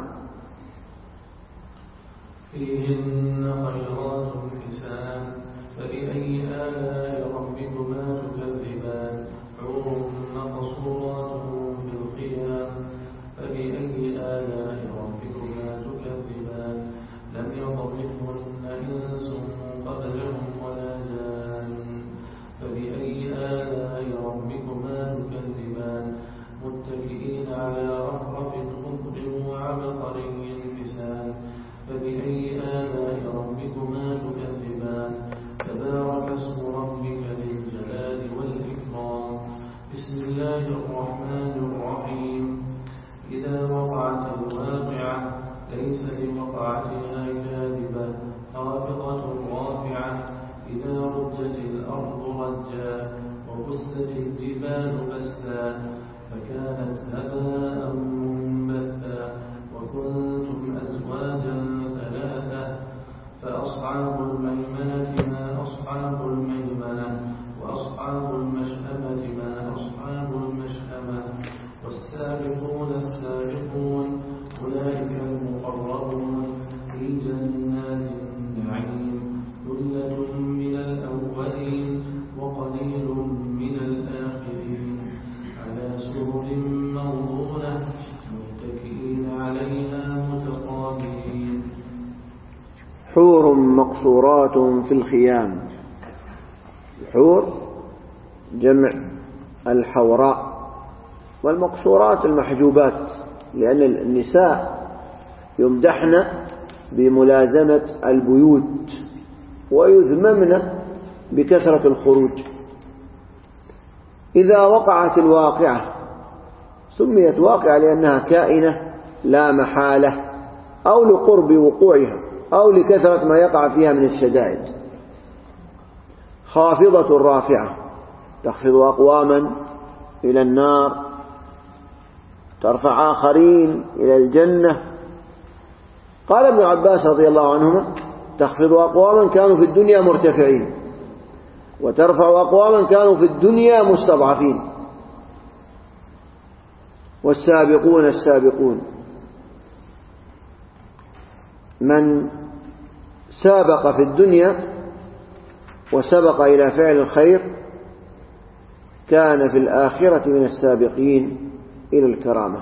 فيهن خيرات حسان فبأي آلاء ربكما تكذبان حور مقصورات في الخيام فبأي آلاء ربكما تكذبان لم يطمثهن إنس قبلهم ولا جان فبأي آلاء ربكما تكذبان متكئين على رفرف خضر وعبقري حسان فبأي آلاء ربكما تكذبان تبارك اسم ربك ذي الجلال والإكرام. بسم الله الرحمن الرحيم. إذا وقعت الواقعة ليس لوقعتها كاذبة خافضة رافعة إذا رجت الأرض رجا وبست الجبال بسا فكانت هباء منبثا وكنتم أزواجا ثلاثة فأصحاب الميمنة ما أصحاب الميمنة وأصحاب المشأمة ما أصحاب المشأمة والسابقون السابقون أولئك المقربون في جنات النعيم ثلة من الأولين وقليل من الآخرين على سرر موضونة متكئين عليها متقابلين. حور مقصورات في الخيام. الحور جمع الحوراء، والمقصورات المحجوبات، لأن النساء يمدحن بملازمة البيوت ويذممن بكثرة الخروج. إذا وقعت الواقعة سميت واقعة لأنها كائنة لا محالة أو لقرب وقوعها أو لكثرة ما يقع فيها من الشدائد. خافضة رافعة تخفض أقواما إلى النار ترفع آخرين إلى الجنة. قال ابن عباس رضي الله عنهما تخفض أقواما كانوا في الدنيا مرتفعين وترفع أقواما كانوا في الدنيا مستضعفين. والسابقون السابقون من سابق في الدنيا وسبق إلى فعل الخير كان في الآخرة من السابقين إلى الكرامة،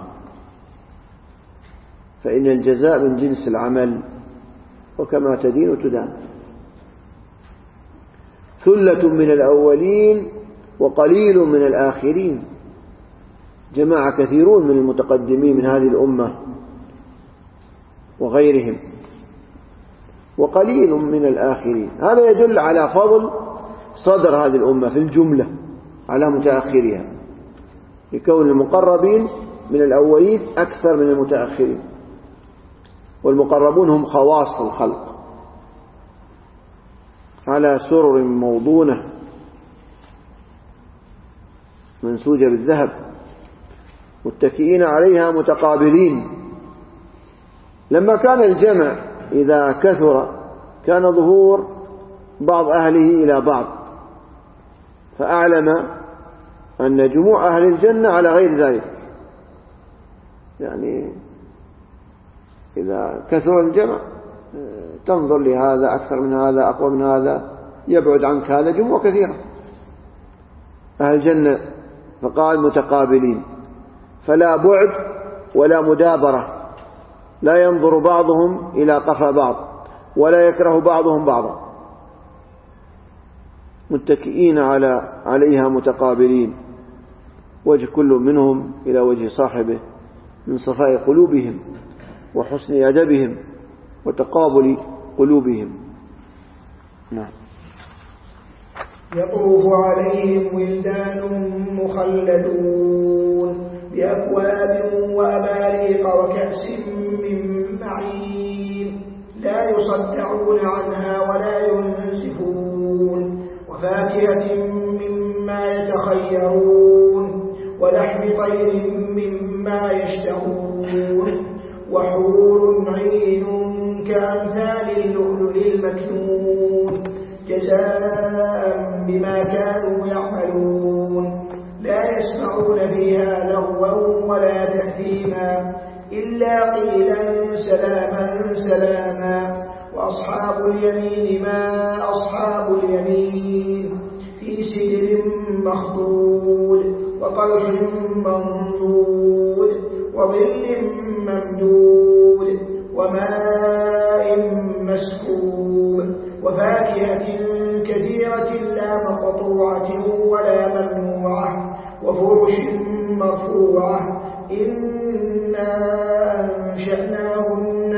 فإن الجزاء من جنس العمل وكما تدين تدان. ثلة من الأولين وقليل من الآخرين. جماعة كثيرون من المتقدمين من هذه الأمة وغيرهم، وقليل من الآخرين. هذا يدل على فضل صدر هذه الأمة في الجملة على متأخرها، لكون المقربين من الأولين أكثر من المتأخرين، والمقربون هم خواص الخلق. على سرر موضونة منسوجة بالذهب متكئين عليها متقابلين. لما كان الجمع إذا كثر كان ظهور بعض أهله إلى بعض، فأعلم أن جموع أهل الجنة على غير ذلك. يعني إذا كثر الجمع تنظر لهذا أكثر من هذا أقوى من هذا، يبعد عنك هذا جموع كثيرة أهل الجنة. فقال متقابلين، فلا بعد ولا مدابرة، لا ينظر بعضهم إلى قفا بعض ولا يكره بعضهم بعضا. متكئين على عليها متقابلين، وجه كل منهم إلى وجه صاحبه من صفاء قلوبهم وحسن أدبهم وتقابل قلوبهم. نعم. يطوف عليهم ولدان مخلدون بأكواب وأباريق وكأس من معين لا يصدعون عنها ولا ينزفون وفاكهة مما يتخيرون ولحم طير مما يشتهون وحور عين كأمثال اللؤلؤ المكنون جزاء بما كانوا يعملون لا يسمعون فيها لغوا ولا تأثيما إلا قيلا سلاما سلاما وأصحاب اليمين ما أصحاب اليمين في سدر مخضود وطلح منضود وظل ممدود وماء مسكوب وفاكهة كثيرة لا مقطوعة ولا ممنوعة وفرش مرفوعة إنا أنشأناهن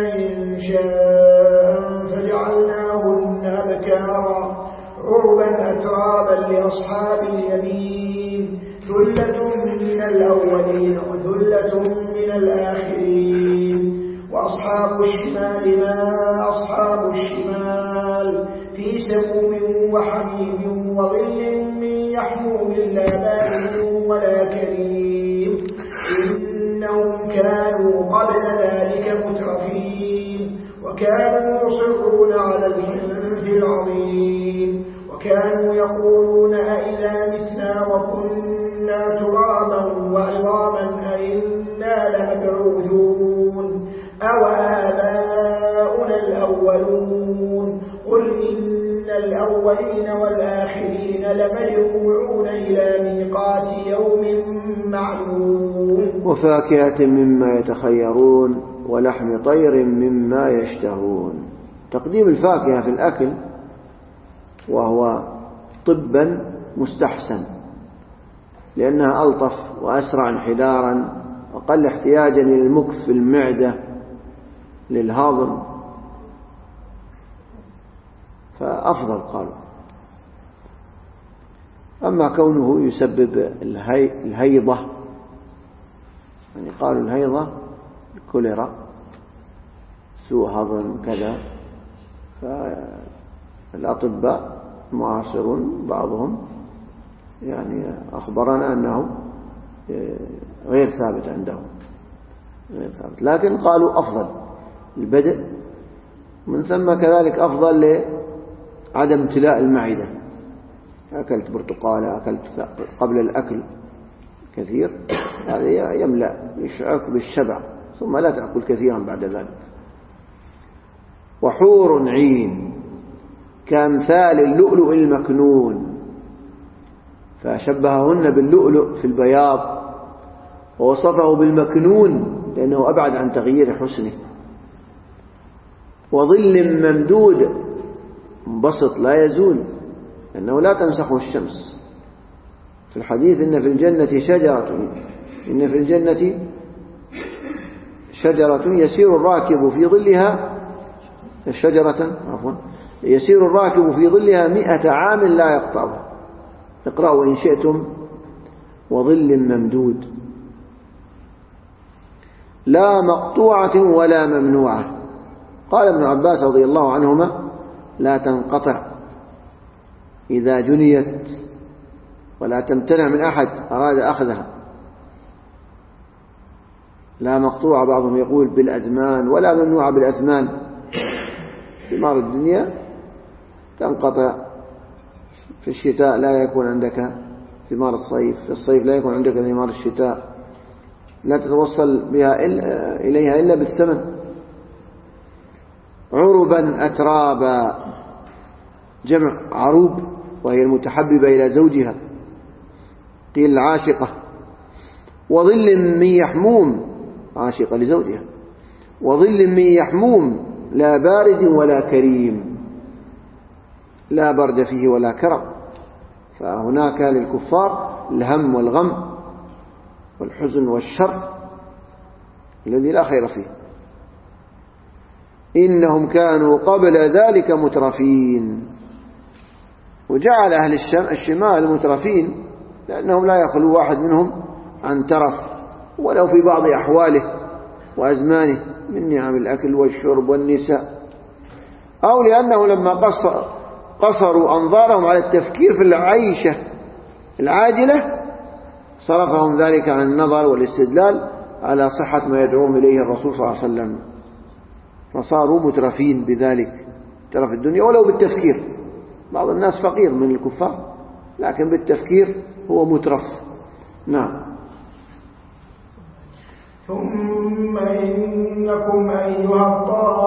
إنشاء فجعلناهن أبكارا عربا أترابا لأصحاب اليمين ثلة من الأولين وثلة من الآخرين وأصحاب الشمال ما أصحاب الشمال في سموم وحميم وظل من يحموم لا بارد ولا كريم إنهم كانوا قبل ذلك مترفين وكانوا يصرون على الحنث العظيم وكانوا يقولون أئذا متنا وكنا ترابا وعظاما أئنا لمبعوثون أو آباؤنا الأولون قل إن الأولين والآخرين لمجموعون إلى ميقات يوم معلوم وفاكهة مما يتخيرون ولحم طير مما يشتهون. تقديم الفاكهة في الأكل وهو طبا مستحسن لأنها ألطف وأسرع انحدارا وقل احتياجا إلى المكث في المعدة للهضم فأفضل قالوا. أما كونه يسبب الهي الهيضة يعني قالوا الهيضة الكوليرا سوء هضم كذا فالأطباء المعاصرون بعضهم يعني أخبرنا أنه غير ثابت عندهم غير ثابت لكن قالوا أفضل البدء من ثم كذلك أفضل لعدم امتلاء المعدة. أكلت برتقالة أكلت قبل الأكل كثير هذا يملأ يشعرك بالشبع ثم لا تأكل كثيرا بعد ذلك. وحور عين كأمثال اللؤلؤ المكنون فشبههن باللؤلؤ في البياض ووصفه بالمكنون لأنه أبعد عن تغيير حسنه. وظل ممدود منبسط لا يزول لأنه لا تمسخه الشمس. في الحديث إن في الجنة شجرة إن في الجنة شجرة يسير الراكب في ظلها شجرة عفوا يسير الراكب في ظلها مئة عام لا يقطعها. اقرأوا إن شئتم. وظل ممدود لا مقطوعة ولا ممنوعة. قال ابن عباس رضي الله عنهما لا تنقطع إذا جنيت ولا تمتنع من أحد أراد أخذها. لا مقطوعة بعضهم يقول بالأزمان ولا ممنوعة بالأثمان. ثمار الدنيا تنقطع في الشتاء لا يكون عندك ثمار الصيف في الصيف لا يكون عندك ثمار الشتاء لا تتوصل بها إلا إليها إلا بالثمن. عربا أترابا جمع عروب وهي المتحببة إلى زوجها قيل العاشقة. وظل من يحموم عاشقة لزوجها. وظل من يحموم لا بارد ولا كريم لا برد فيه ولا كرم. فهناك للكفار الهم والغم والحزن والشر الذي لا خير فيه. إنهم كانوا قبل ذلك مترفين. وجعل أهل الشمال مترفين لأنهم لا يخلو واحد منهم عن ترف ولو في بعض أحواله وأزمانه من نعم الأكل والشرب والنساء، أو لأنه لما قصروا أنظارهم على التفكير في العيشة العاجلة صرفهم ذلك عن النظر والاستدلال على صحة ما يدعوهم إليه الرسول صلى الله عليه وسلم، فصاروا مترفين بذلك ترف الدنيا ولو بالتفكير. بعض الناس فقير من الكفار لكن بالتفكير هو مترف. نعم. ثم إنكم أيها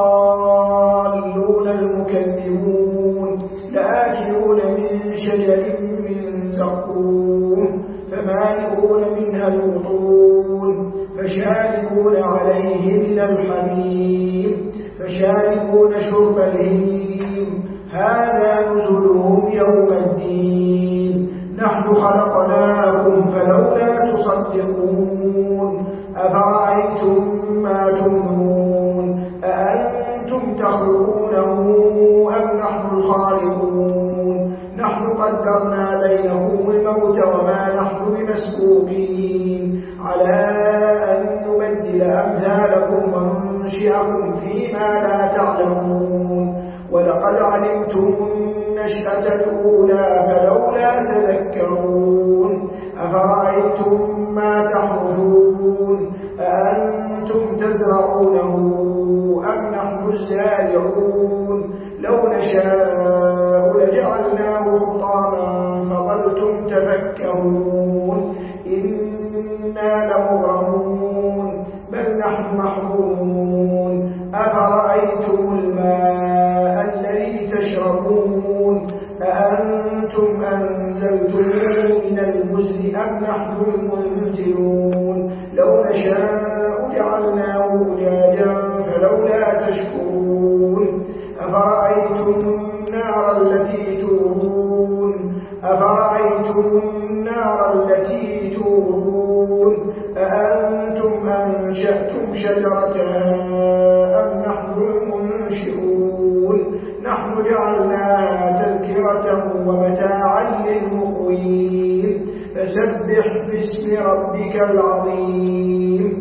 الضالون المكذبون لآكلون من شجر من زقوم فمالئون منها البطون فشاربون عليه من الحميم فشاربون شرب الهيم هذا نزلهم يوم الدين نحن خلقناكم فلولا تصدقون أفرأيتم ما تمنون أأنتم تخلقونه أم نحن الخالقون نحن قدرنا بينهم الموت وما نحن بمسبوقين على أن نبدل أمثالكم وننشئكم فيما لا تعلمون ولقد علمتم النشأة الأولى فلولا تذكرون أفرأيتم ما تحرثون أأنتم تزرعونه أم نحن الزارعون لو نشاء لجعلناه حطاما فظلتم تفكهون إنا لمغرمون بل نحن محرومون أفرأيتم الماء الذي تشربون أأنتم أنزلتموه من المزن أم نحن المنزلون لو نشاء جعلناه أجاجا فلولا تشكرون أفرأيتم النار التي تورون أفرأيتم النار التي تورون أأنتم أنشأتم شجرتها أم نحن المنشئون نحن جعلناها تذكرة ومتاعا للمقوين فسبح باسم ربك العظيم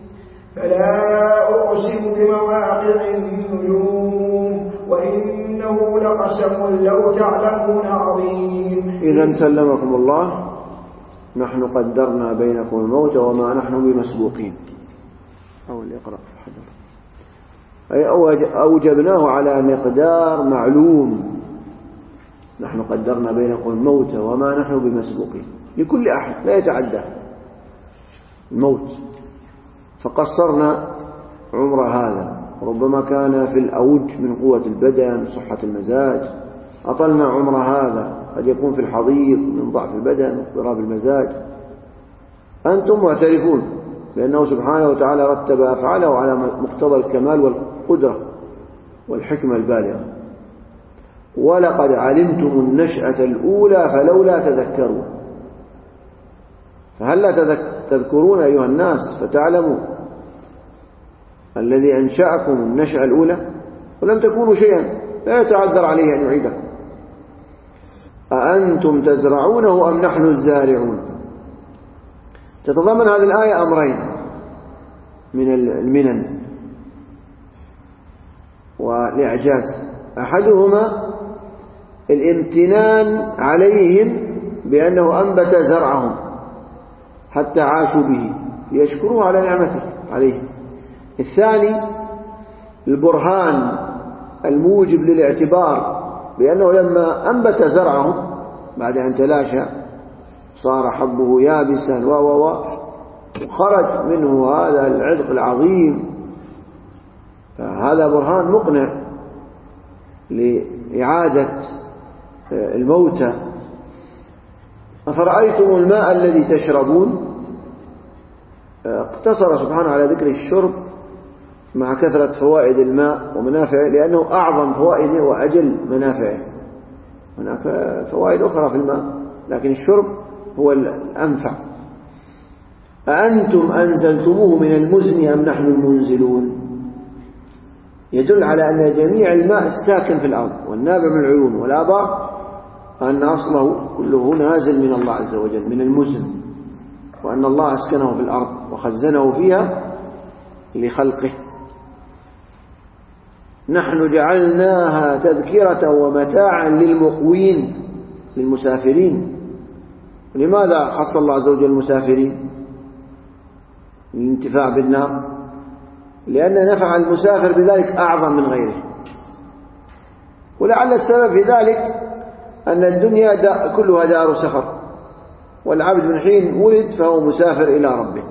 فلا أقسم بمواقع النجوم وإنه لقسم لو تعلمون عظيم. إذا سلمكم الله نحن قدرنا بينكم الموت وما نحن بمسبوقين. أول اقرأ حضر. أي أوجبناه على مقدار معلوم. نحن قدرنا بينكم الموت وما نحن بمسبوقين لكل أحد لا يتعدى الموت، فقصرنا عمر هذا ربما كان في الأوج من قوة البدن صحة المزاج، أطلنا عمر هذا قد يكون في الحضيض من ضعف البدن واضطراب المزاج. أنتم معترفون بأنه سبحانه وتعالى رتب أفعاله على مقتضى الكمال والقدرة والحكمة البالغة. ولقد علمتم النشأة الأولى فلولا تذكرون، فهل لا تذكرون أيها الناس فتعلموا الذي أنشأكم النشأة الأولى ولم تكونوا شيئا لا يتعذر عليه أن يعيدكم. أأنتم تزرعونه أم نحن الزارعون. تتضمن هذه الآية أمرين من المنن والإعجاز، أحدهما الامتنان عليهم بأنه أنبت زرعهم حتى عاشوا به ليشكروه على نعمته عليهم. الثاني البرهان الموجب للاعتبار بأنه لما أنبت زرعهم بعد أن تلاشى صار حبه يابسا و و وخرج منه هذا العذق العظيم، فهذا برهان مقنع لإعادة الموتى. أفرأيتم الماء الذي تشربون. اقتصر سبحانه على ذكر الشرب مع كثرة فوائد الماء ومنافعه لأنه أعظم فوائده وأجل منافعه. هناك فوائد أخرى في الماء لكن الشرب هو الأنفع. أأنتم أنزلتموه من المزن أم نحن المنزلون. يدل على أن جميع الماء الساكن في الأرض والنابع من العيون والآبار أن أصله كله نازل من الله عز وجل من المزن، وأن الله أسكنه في الأرض وخزنه فيها لخلقه. نحن جعلناها تذكرة ومتاعا للمقوين للمسافرين. لماذا خص الله عز وجل المسافرين؟ الانتفاع بالنار، لأن نفع المسافر بذلك أعظم من غيره. ولعل السبب في ذلك أن الدنيا دا كلها دار سفر، والعبد من حين ولد فهو مسافر إلى ربه.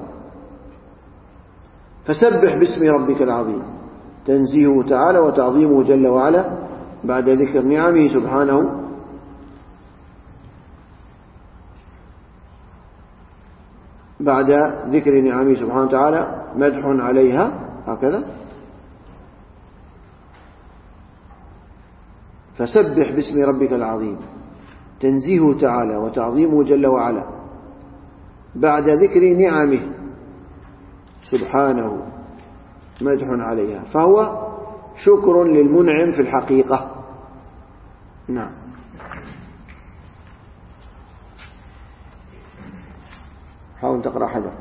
فسبح باسم ربك العظيم، تنزيهه تعالى وتعظيمه جل وعلا بعد ذكر نعمه سبحانه. بعد ذكر نعمه سبحانه وتعالى مدح عليها، هكذا. فسبح باسم ربك العظيم، تنزيهه تعالى وتعظيمه جل وعلا بعد ذكر نعمه سبحانه مدح عليها، فهو شكر للمنعم في الحقيقة. نعم. حاول تقرأ حجر.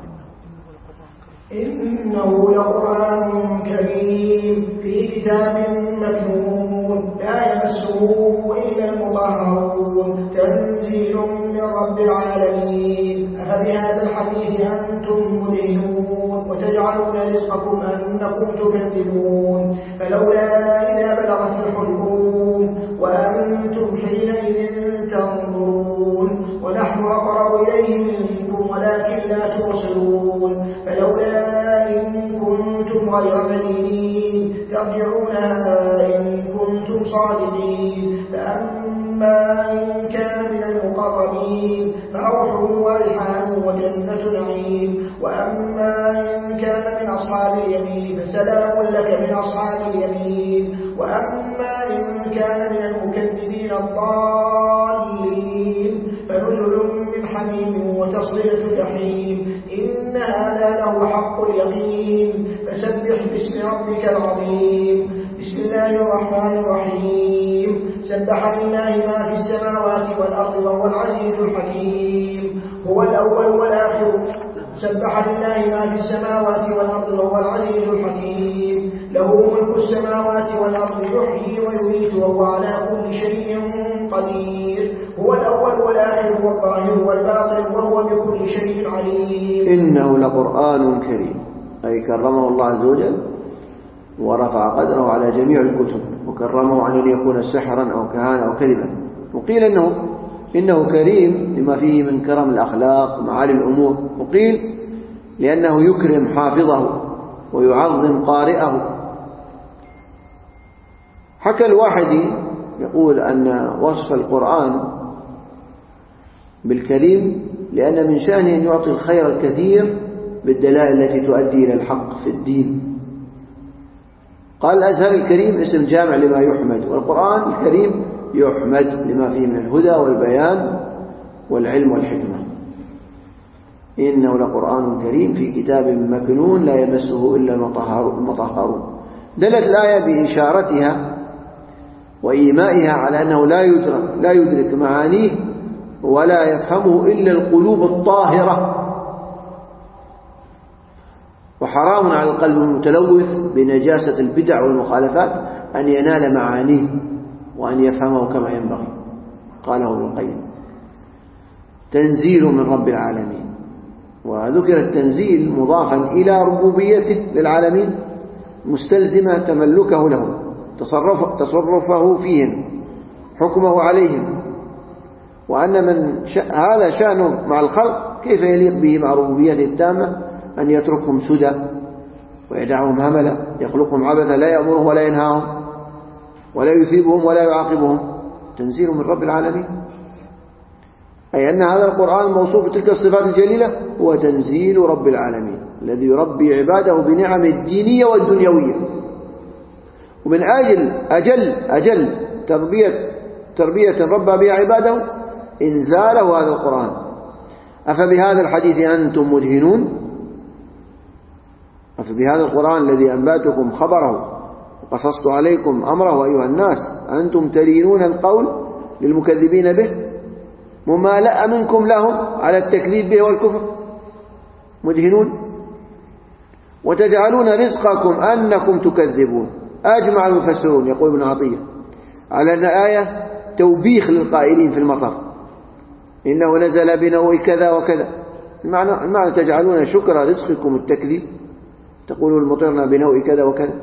إنه لقرآن كريم في كتاب مكنون لا يمسه إلا المطهرون تنزيل من رب العالمين. أفبهذا الحديث أنتم مدهنون وتجعلون رزقكم أنكم تكذبون فلولا إذا بلغت الحلقوم وأنتم حينئذ تنظرون ونحن أقرب إليه منكم ولكن لا تبصرون فلولا إن كنتم غير مدينين ترجعونها إن كنتم صادقين. فأما إن كان من المقربين فروح وريحان وجنة نعيم. وأما إن كان من أصحاب اليمين فسلام لك من أصحاب اليمين. وأما إن كان من المكذبين الضالين فنزل من حميم وتصلية جحيم. إن هذا له حق اليقين. فسبح باسم ربك العظيم. بسم الله الرحمن الرحيم. سبح لله ما في السماوات والأرض وهو العزيز الحكيم. هو الأول والآخر. سبح لله ما في السماوات والأرض وهو العزيز الحكيم. له ملك السماوات والأرض يحيي ويميت وهو على كل شيء قدير. هو الأول والآخر والظاهر والباطن وهو بكل شيء عليم. إنه لقرآن كريم، أي كرمه الله عز وجل ورفع قدره على جميع الكتب وكرمه عن أن يكون سحرا أو كهانا أو كذبا. وقيل إنه إنه كريم لما فيه من كرم الأخلاق معالي الأمور، وقيل لأنه يكرم حافظه ويعظم قارئه. حكى الواحدي يقول أن وصف القرآن بالكريم لأن من شأنه أن يعطي الخير الكثير بالدلائل التي تؤدي إلى الحق في الدين. قال الأزهر الكريم اسم جامع لما يحمد، والقرآن الكريم يحمد لما فيه من الهدى والبيان والعلم والحكمة. إنه لقرآن كريم في كتاب مكنون لا يمسه إلا المطهرون. دلت الآية بإشارتها وإيمائها على أنه لا يدرك لا يدرك معانيه ولا يفهمه إلا القلوب الطاهرة، وحرام على القلب المتلوث بنجاسة البدع والمخالفات أن ينال معانيه وأن يفهمه كما ينبغي. قاله ابن القيم. تنزيل من رب العالمين، وذكر التنزيل مضافا إلى ربوبيته للعالمين مستلزمة تملكه لهم، تصرف تصرفه فيهم، حكمه عليهم، وأن من هذا شأنه مع الخلق كيف يليق به مع ربوبيته التامة أن يتركهم سدى ويدعهم هملا، يخلقهم عبثا لا يأمرهم ولا ينهاهم ولا يثيبهم ولا يعاقبهم. تنزيل من رب العالمين، أي أن هذا القرآن الموصوف بتلك الصفات الجليلة هو تنزيل رب العالمين الذي يربي عباده بنعم الدينية والدنيوية. ومن أجل أجل أجل تربية تربية ربى بها عباده إنزاله هذا القرآن. أفبهذا الحديث أنتم مدهنون، أفبهذا القرآن الذي أنباتكم خبره وقصصت عليكم أمره أيها الناس أنتم تلينون القول للمكذبين به ممالأة منكم لهم على التكذيب به والكفر. مدهنون وتجعلون رزقكم أنكم تكذبون. أجمع المفسرون يقول ابن عطية على أن آية توبيخ للقائلين في المطر، إنه نزل بنوء كذا وكذا. المعنى, المعنى تجعلون شكر رزقكم التكذيب، تقولوا مطرنا بنوء كذا وكذا،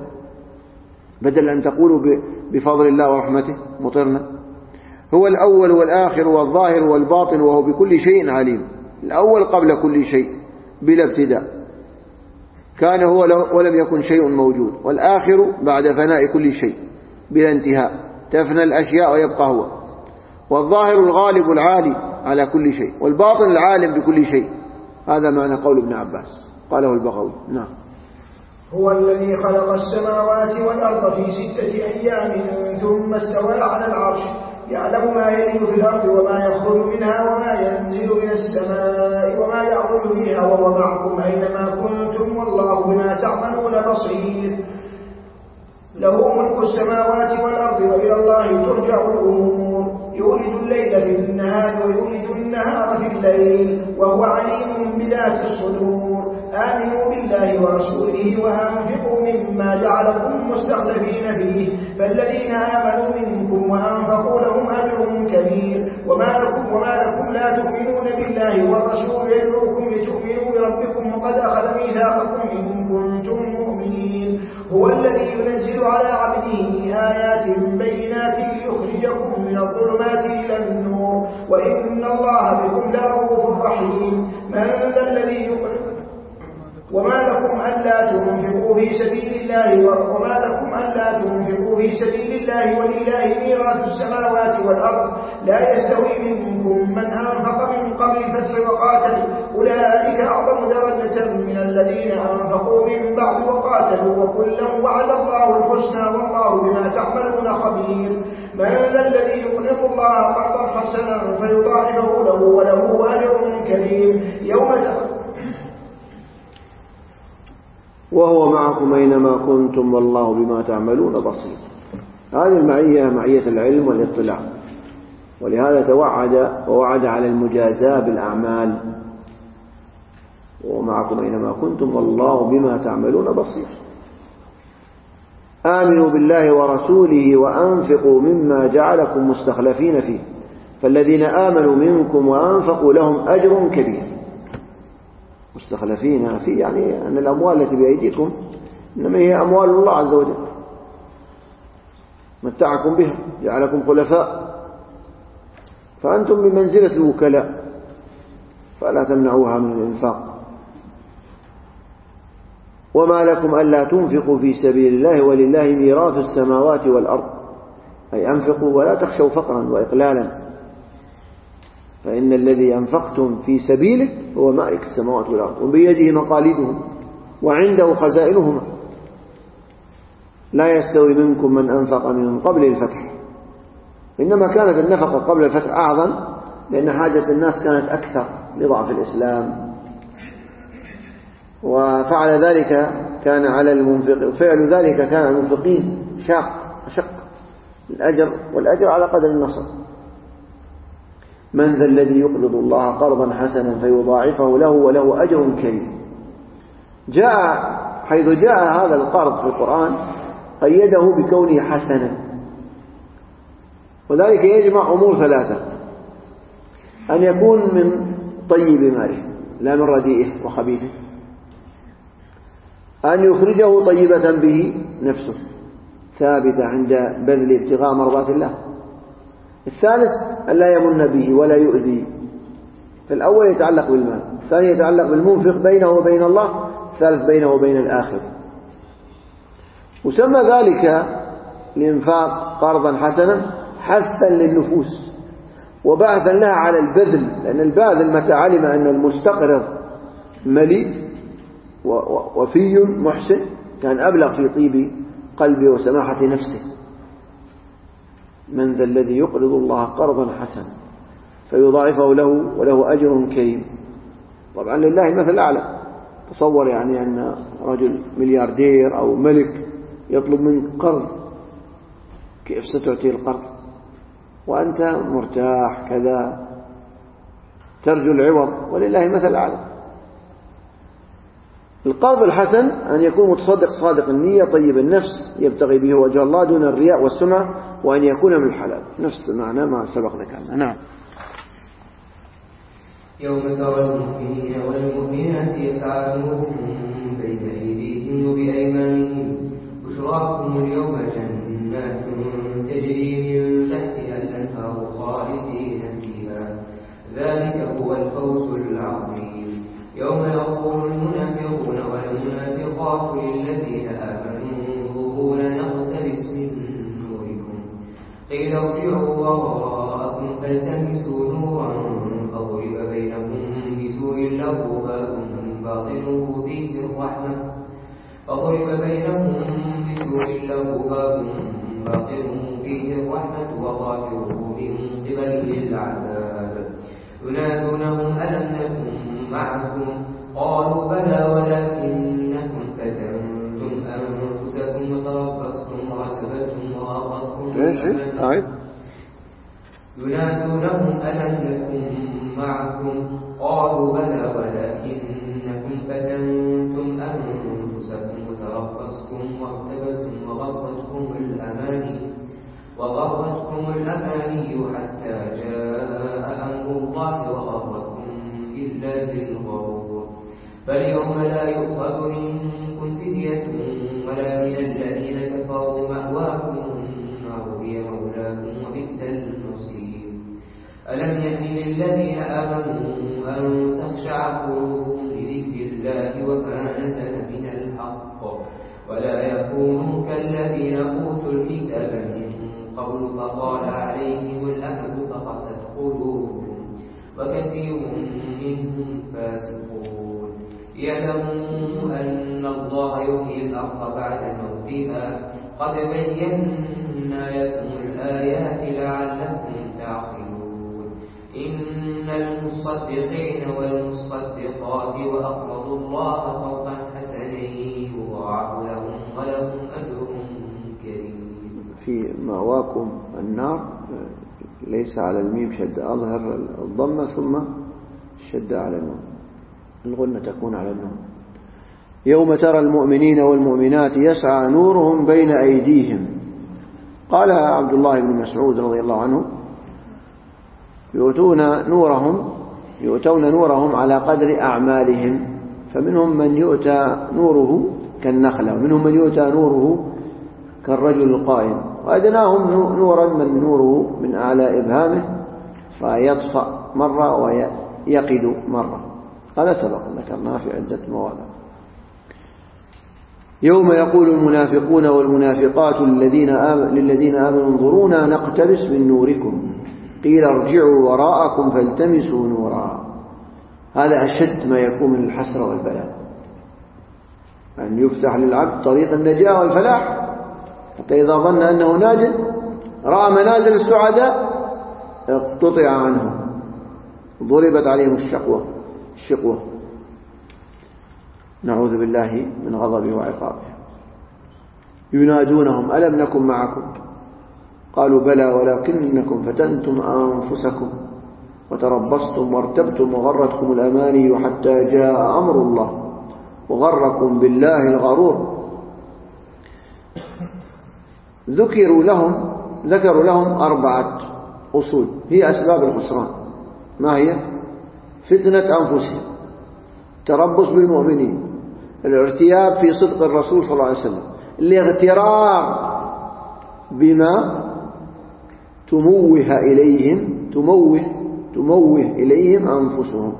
بدل أن تقولوا بفضل الله ورحمته مطرنا. هو الأول والآخر والظاهر والباطن وهو بكل شيء عليم. الأول قبل كل شيء بلا ابتداء، كان هو ولم يكن شيء موجود، والآخر بعد فناء كل شيء بلا انتهاء، تفنى الأشياء ويبقى هو. والظاهر الغالب العالي على كل شيء، والباطن العالم بكل شيء. هذا معنى قول ابن عباس قاله البغوي. نعم. هو الذي خلق السماوات والأرض في ستة أيام ثم استوى على العرش، يعلم ما يلج في الأرض وما يخرج منها وما ينزل من السماء وما يعرج فيها وهو معكم أينما كنتم والله بما تعملون بصير. له ملك السماوات والأرض وإلى الله ترجع الأمور. يولد الليل في النهار ويولد النهار في الليل وهو عليم بذات الصدور. آمنوا بالله ورسوله وأنفقوا مما جعلكم مستخلفين فيه، فالذين آمنوا منكم وأنفقوا لهم أجر كبير. وما لكم, وما لكم لا تؤمنون بالله والرسول يدعوكم لتؤمنوا بربكم وقد أخذ ميثاقكم إن كنتم مؤمنين. هو الذي ينزل على عبده آيات بينات ليخرجكم من الظلمات إلى النور وإن الله بكم لرؤوف رحيم. من ذا الذي يقرض وما لكم ألا تنفقوا في سبيل الله وما لكم ألا تنفقوا في سبيل الله ولله ميراث السماوات والأرض لا يستوي منكم من أنفق من قبل الفتح وقاتل أولئك أعظم درجة من الذين أنفقوا من بعد وقاتلوا وكلا وعد الله الحسنى والله بما تعملون خبير. من ذا الذي يقرض الله قرضا حسنا فيضاعفه له وله أجر كريم. يوم وهو معكم أينما كنتم والله بما تعملون بصير. هذه المعية معية العلم والاطلاع، ولهذا توعد ووعد على المجازاة بالأعمال. ومعكم أينما كنتم والله بما تعملون بصير. آمنوا بالله ورسوله وأنفقوا مما جعلكم مستخلفين فيه، فالذين آمنوا منكم وأنفقوا لهم أجر كبير. مستخلفين فيه يعني أن الأموال التي بأيديكم إنما هي أموال الله عز وجل، متعكم بها، جعلكم خلفاء، فأنتم بمنزلة الوكلاء، فلا تمنعوها من الإنفاق. وما لكم ألا تنفقوا في سبيل الله ولله ميراث السماوات والأرض، أي أنفقوا ولا تخشوا فقرا وإقلالا، فإن الذي أنفقتم في سبيله هو مالك السماوات والأرض وبيده مقاليدهم وعنده خزائنهما. لا يستوي منكم من أنفق من قبل الفتح، إنما كانت النفقة قبل الفتح أعظم لأن حاجة الناس كانت أكثر لضعف الإسلام، وفعل ذلك كان على المنفق فعل ذلك كان على المنفقين شاق أشق الأجر، والأجر على قدر النصر. من ذا الذي يقرض الله قرضا حسنا فيضاعفه له وله أجر كريم. جاء حيث جاء هذا القرض في القرآن قيده بكونه حسنا، وذلك يجمع أمور ثلاثة: أن يكون من طيب ماله لا من رديئه وخبيثه، أن يخرجه طيبة به نفسه ثابتة عند بذل ابتغاء مرضات الله. الثالث أن لا يمن به ولا يؤذي. فالأول يتعلق بالمال، الثاني يتعلق بالمنفق بينه وبين الله، الثالث بينه وبين الآخر. وسمى ذلك الإنفاق قرضا حسنا حثا للنفوس وبعثا لها على البذل، لأن الباذل متى علم أن المستقرض مليء وفي محسن كان أبلغ في طيب قلبه وسماحة نفسه. من ذا الذي يقرض الله قرضا حسنا فيضاعفه له وله أجر كريم. طبعا لله المثل الأعلى. تصور يعني أن رجل ملياردير أو ملك يطلب منك قرض، كيف ستعطيه القرض وأنت مرتاح كذا ترجو العوض؟ ولله المثل الأعلى. القرض الحسن أن يكون متصدق صادق النية طيب النفس يبتغي به وجه الله دون الرياء والسمعة، وأن يكون من الحلال، نفس معنى ما سبق ذكرنا. نعم. يوم ترى المؤمنين والمؤمنات يسعى نورهم بين أيديهم وبأيمانهم بشراكم اليوم جنات تجري من تحتها الأنهار خالدين فيها ذلك هو الفوز العظيم. يوم يقول المنافقون والمنافقات للذين آمنوا انظرونا نقتبس من نوركم قيل ارجعوا وراءكم فالتمسوا نورا فضرب بينهم بسور له باب باطنه فيه الرحمة فضرب بينهم بسور له باب باطنه فيه الرحمة وظاهره من قبله العذاب ينادونهم ألم نكن معكم قالوا بلى ولكنكم فتنتم أنفسكم وتربصتم ورتبتم وغرتكم الأماني ينادونهم ألم نكن معكم قالوا بلى ولكنكم فتنتم أنفسكم وتربصتم وارتبتم وغرتكم الأماني وغرتكم الأماني حتى جاء أمر الله وغرتكم بالله الغرور فاليوم لا يؤخذ منكم فدية ولا من الذين كفروا مأواكم النار هي مولاكم وبئس المصير. ألم يكن للذين آمنوا أن تخشع قلوبهم لذكر الله وما نزل من الحق ولا يكونوا كالذين أوتوا الكتاب من قبل فطال عليهم الأمد فقست قلوبهم وكثير منهم فاسقون. يعلموا أن الله يحيي الأرض بعد موتها قد بينا لكم الآيات لعلكم تعقلون. إن المصدقين والمصدقات وأقرضوا الله قرضا حسنا يضاعف لهم ولهم أجر كريم. في مأواكم النار ليس على الميم شد، أظهر الضمة ثم الشد على النون، الغنة تكون على النون. يوم ترى المؤمنين والمؤمنات يسعى نورهم بين أيديهم. قال عبد الله بن مسعود رضي الله عنه يؤتون نورهم يؤتون نورهم على قدر أعمالهم، فمنهم من يؤتى نوره كالنخلة ومنهم من يؤتى نوره كالرجل القائم، وأدناهم نورا من نوره من أعلى إبهامه فيطفأ مرة ويقد مرة. هذا سبق ذكرناه في عدة مواضع. يوم يقول المنافقون والمنافقات للذين آمنوا, للذين آمنوا انظرونا نقتبس من نوركم قيل ارجعوا وراءكم فالتمسوا نورا. هذا أشد ما يكون من الحسرة والبلاء، أن يفتح للعبد طريق النجاة والفلاح حتى إذا ظن أنه ناج رأى منازل السعداء اقتطع عنهم ضربت عليهم الشقوة الشقوة نعوذ بالله من غضبه وعقابه. ينادونهم ألم نكن معكم قالوا بلى ولكنكم فتنتم أنفسكم وتربصتم وارتبتم وغرتكم الأماني حتى جاء أمر الله وغركم بالله الغرور. ذكروا لهم ذكروا لهم أربعة أصول هي أسباب الخسران. ما هي؟ فتنة أنفسهم، تربص بالمؤمنين، الارتياب في صدق الرسول صلى الله عليه وسلم، الاغترار بما تموه إليهم تموه تموه إليهم أنفسهم.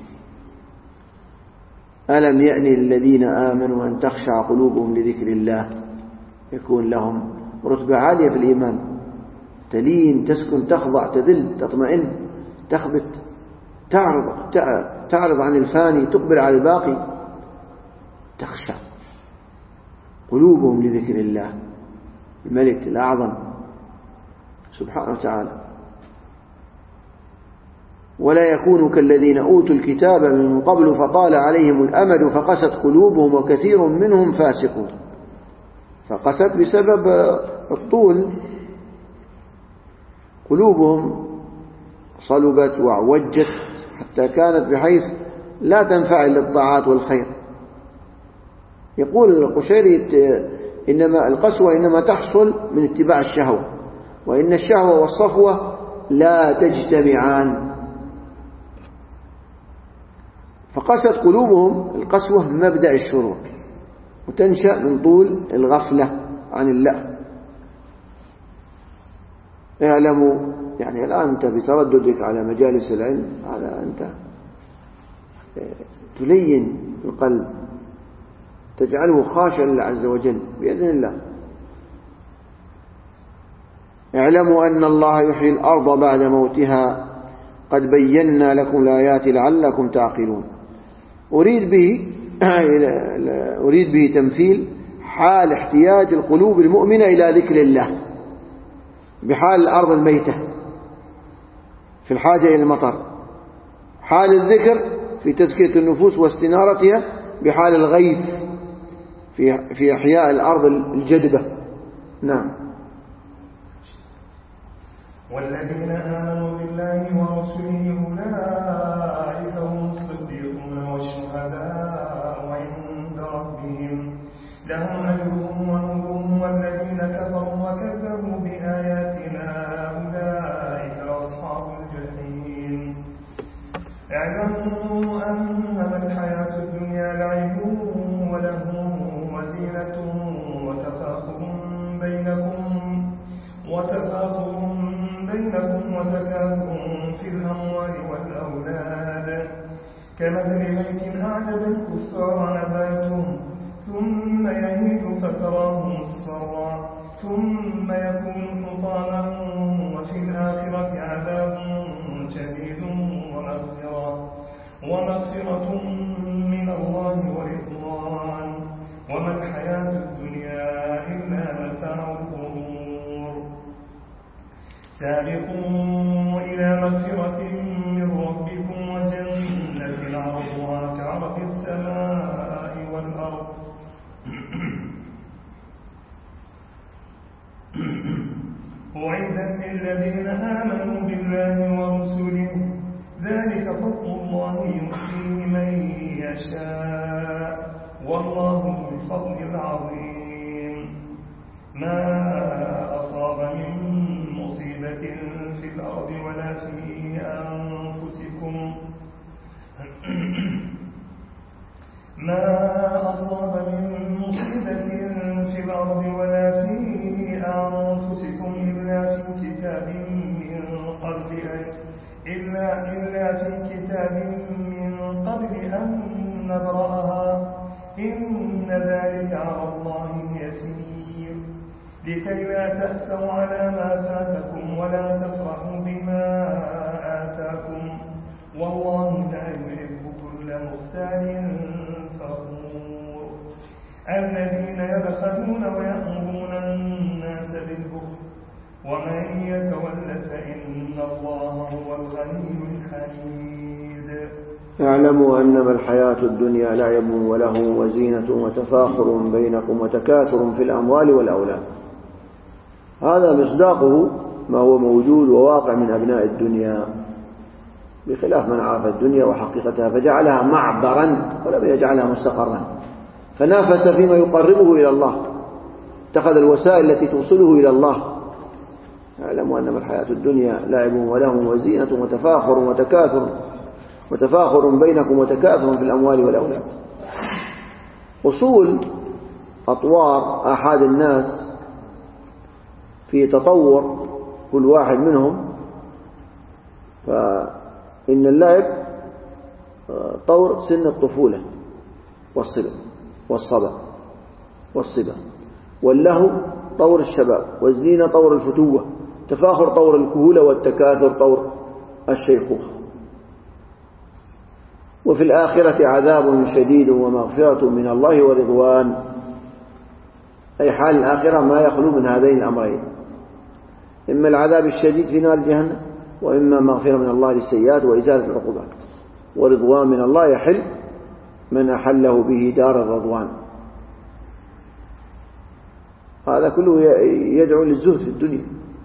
ألم يأن الذين آمنوا أن تخشع قلوبهم لذكر الله، يكون لهم رتبة عالية في الإيمان، تلين تسكن تخضع تذل تطمئن تخبت تعرض تعرض عن الفاني تقبل على الباقي، تخشع قلوبهم لذكر الله الملك الأعظم سبحانه وتعالى. ولا يكونوا كالذين أوتوا الكتاب من قبل فطال عليهم الأمد فقست قلوبهم وكثير منهم فاسقون. فقست بسبب الطول، قلوبهم صلبت وعوجت حتى كانت بحيث لا تنفعل للطاعات والخير، يقول القشيري إنما القسوة إنما تحصل من اتباع الشهوة، وإن الشهوة والصفوة لا تجتمعان. فقست قلوبهم القسوة مبدأ الشرور، وتنشأ من طول الغفلة عن الله. اعلموا، يعني الآن أنت بترددك على مجالس العلم، على أنت تلين القلب، تجعله خاشعا لله عز وجل بإذن الله. اعلموا أن الله يحيي الأرض بعد موتها قد بينا لكم الآيات لعلكم تعقلون. أريد به أريد به تمثيل حال احتياج القلوب المؤمنة إلى ذكر الله بحال الأرض الميتة في الحاجة إلى المطر، حال الذكر في تزكية النفوس واستنارتها بحال الغيث في في إحياء الأرض الجدبة. نعم. والذين آمنوا بالله ورسله أولئك هم الصديقون والشهداء وعند ربهم لهم أجرهم ونورهم، والذين كفروا وكذبوا بآياتنا أولئك أصحاب الجحيم. اعلموا أنما الحياة الدنيا لعب ولهو وزينة وتفاخر بينكم وتفاخر بينكم وتكاثر في الأموال والأولاد كمثل بيت أعجب الكفار نباته ثم يهيج فتراه مصفرا ثم يكون حطاما وفي الآخرة عذاب شديد ومغفرة ومغفرة من الله ورضوان وما الحياة الدنيا إلا متاع الغرور. سابقوا إلى مغفرة من ربكم وجنة عرضها كعرض السماء والأرض أعدت للذين آمنوا بالله ورسله ذلك فضل الله يؤتيه من يشاء والله ذو الفضل العظيم. ما أصاب من مصيبة في الأرض ولا في أنفسكم ما أصاب من مصيبة في الأرض ولا في أنفسكم إلا في كتاب من قبل إلا إلا في كتاب من قبل أن نبرأها إن ذلك على الله يسير. لكي لا تأسوا على ما فاتكم ولا تفرحوا بما آتاكم والله لا يحب كل مختال فخور. الذين يبخلون ويأمرون الناس بالبخل ومن يتول فإن الله هو الغني الحميد. اعلموا أنما الحياة الدنيا لعب ولهو وزينة وتفاخر بينكم وتكاثر في الأموال والأولاد. هذا مصداقه ما هو موجود وواقع من أبناء الدنيا، بخلاف من عرف الدنيا وحقيقتها فجعلها معبرا ولم يجعلها مستقرا، فنافس فيما يقربه إلى الله، اتخذ الوسائل التي توصله إلى الله. اعلموا أنما الحياة الدنيا لعب ولهو وزينة وتفاخر وتكاثر وتفاخر بينكم وتكاثر في الأموال والأولاد. أصول أطوار أحد الناس في تطور كل واحد منهم، فإن اللعب طور سن الطفولة والصبا والصبا والصبا، واللهو طور الشباب، والزينة طور الفتوة، تفاخر طور الكهولة، والتكاثر طور الشيخوخة. وفي الآخرة عذاب شديد ومغفرة من الله ورضوان، أي حال الآخرة ما يخلو من هذين الأمرين، إما العذاب الشديد في نار جهنم، وإما مغفرة من الله للسيئات وإزالة العقوبات، ورضوان من الله يحل من أحله به دار الرضوان. هذا كله يدعو للزهد في الدنيا.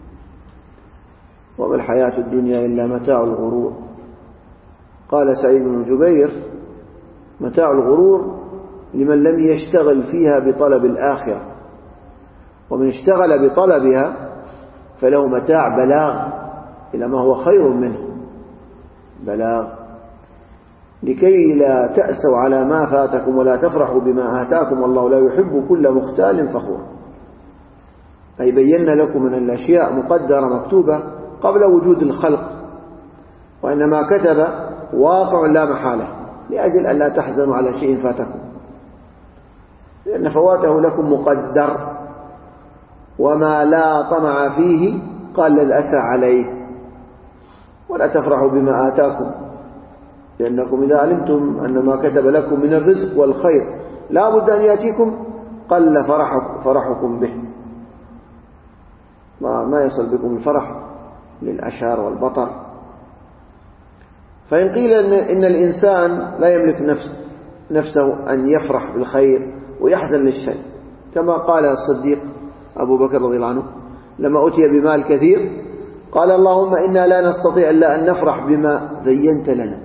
وما الحياة الدنيا إلا متاع الغرور. قال سعيد بن جبير: متاع الغرور لمن لم يشتغل فيها بطلب الآخرة، ومن اشتغل بطلبها فله متاع بلاغ إلى ما هو خير منه، بلاغ لكي لا تأسوا على ما فاتكم ولا تفرحوا بما آتاكم والله لا يحب كل مختال فخور. أي بينا لكم من الأشياء مقدرة مكتوبة قبل وجود الخلق، وإنما كتب واقع لا محالة لأجل أن لا تحزنوا على شيء فاتكم، لأن فواته لكم مقدر، وما لا طمع فيه قال الأسى عليه. ولا تفرحوا بما آتاكم، لأنكم إذا علمتم أن ما كتب لكم من الرزق والخير لا بد أن يأتيكم قل فرحك فرحكم به، ما يصل بكم الفرح للأشار والبطر. فإن قيل إن الإنسان لا يملك نفس نفسه أن يفرح بالخير ويحزن للشيء، كما قال الصديق أبو بكر رضي الله عنه لما أتي بمال كثير قال اللهم إنا لا نستطيع إلا أن نفرح بما زينت لنا.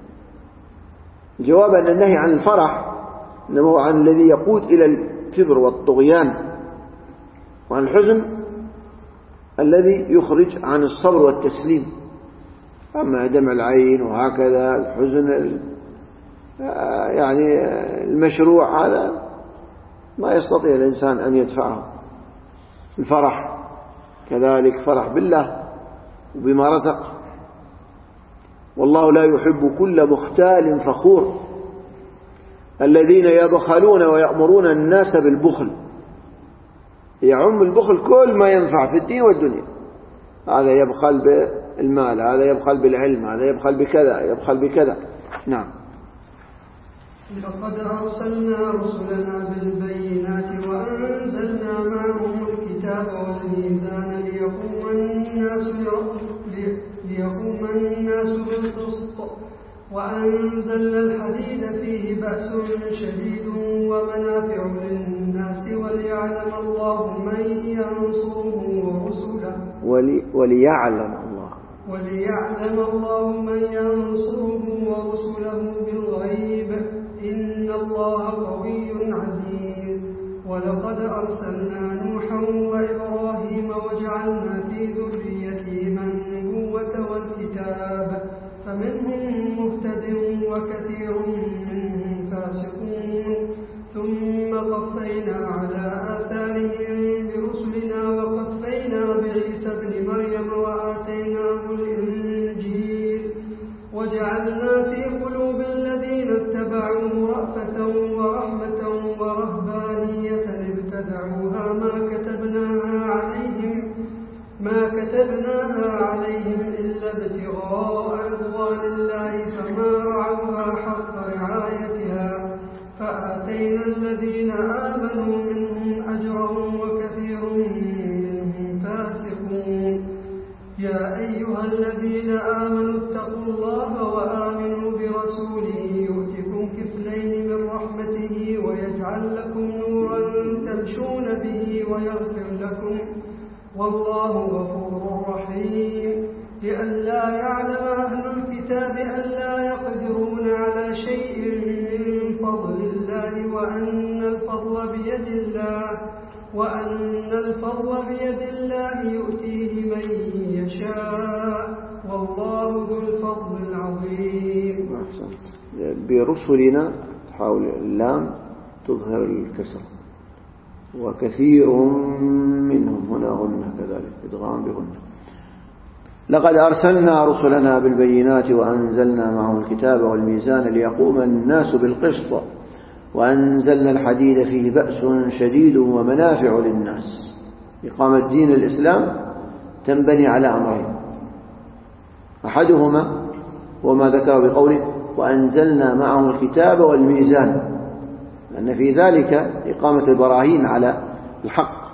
الجواب أن النهي عن الفرح إنما عن الذي يقود إلى الكبر والطغيان، وعن الحزن الذي يخرج عن الصبر والتسليم. أما دمع العين وهكذا الحزن يعني المشروع هذا ما يستطيع الإنسان أن يدفعه. الفرح كذلك فرح بالله وبما رزق، والله لا يحب كل مختال فخور الذين يبخلون ويأمرون الناس بالبخل. يعم البخل كل ما ينفع في الدين والدنيا، هذا يبخل بالمال، هذا يبخل بالعلم، هذا يبخل بكذا، يبخل بكذا. نعم. لقد أرسلنا رسلنا بالبينات وأنزلنا معهم الكتاب والميزان ليقوم الناس ليقوم الناس بالقسط وأنزلنا الحديد فيه بأس شديد ومنافع للناس وليعلم الله من ينصره ورسله ولي وليعلم الله وليعلم الله من ينصره ورسله بالغيب إن الله قوي عزيز. ولقد أرسلنا نوحا وإبراهيم وجعلنا في ذريتهما النبوة والكتاب فمنهم مهتد وكثير منهم فاسقون. ثم قفينا على آثارهم برسلنا وقفينا بعيسى ابن مريم وآتيناه الإنجيل وجعلنا في قلوب الذين اتبعوه رأفة ورحمة ورهبانية ابتدعوها ما كتبناها عليهم ما كتبناها عليهم إلا ابتغاء رضوان الله فما رعوها حق رعايتها فآتينا الذين آمنوا منهم أجرهم وكثير منهم فاسقون. يا أيها الذين آمنوا اتقوا الله وآمنوا برسوله يؤتكم كفلين من رحمته ويجعل لكم نورا تمشون به ويغفر لكم والله غفور رحيم. لئلا يعلم أهل الكتاب ألا يقدرون على شيء من فضل الله وأن الفضل بيد الله وأن الفضل بيد الله يؤتيه من يشاء والله ذو الفضل العظيم. برسلنا تحاول اللام تظهر الكسر وكثير منهم هنا غنة كذلك إدغام بغنة. لقد أرسلنا رسلنا بالبينات وأنزلنا معهم الكتاب والميزان ليقوم الناس بالقسط وأنزلنا الحديد فيه بأس شديد ومنافع للناس. إقامة دين الإسلام تنبني على أمرين، أحدهما وما ذكر بقوله وأنزلنا معهم الكتاب والميزان، لأن في ذلك إقامة البراهين على الحق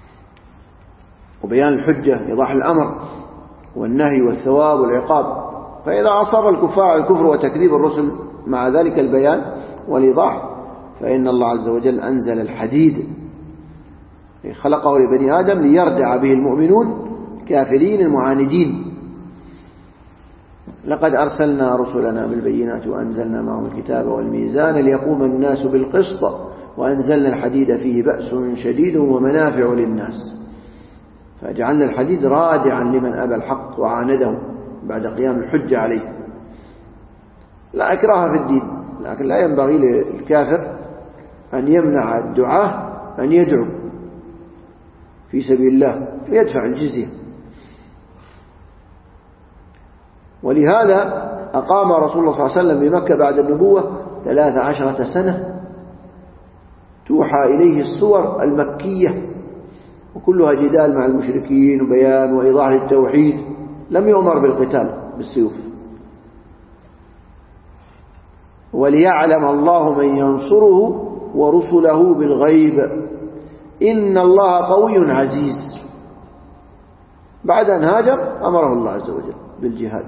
وبيان الحجة، إيضاح الأمر والنهي والثواب والعقاب. فإذا أصر الكفار على الكفر وتكذيب الرسل مع ذلك البيان والإيضاح فإن الله عز وجل أنزل الحديد خلقه لبني آدم ليردع به المؤمنون الكافرين المعاندين. لقد أرسلنا رسلنا بالبينات وأنزلنا معهم الكتاب والميزان ليقوم الناس بالقسط وأنزلنا الحديد فيه بأس شديد ومنافع للناس، فجعلنا الحديد رادعا لمن أبى الحق وعانده بعد قيام الحجة عليه. لا إكراه في الدين، لكن لا ينبغي للكافر أن يمنع الدعاة أن يدعو في سبيل الله ويدفع الجزية. ولهذا أقام رسول الله صلى الله عليه وسلم بمكة بعد النبوة ثلاث عشرة سنة توحى إليه الصور المكية وكلها جدال مع المشركين وبيان وإيضاح للتوحيد، لم يؤمر بالقتال بالسيوف. وليعلم الله من ينصره ورسله بالغيب إن الله قوي عزيز. بعد أن هاجر أمره الله عز وجل بالجهاد.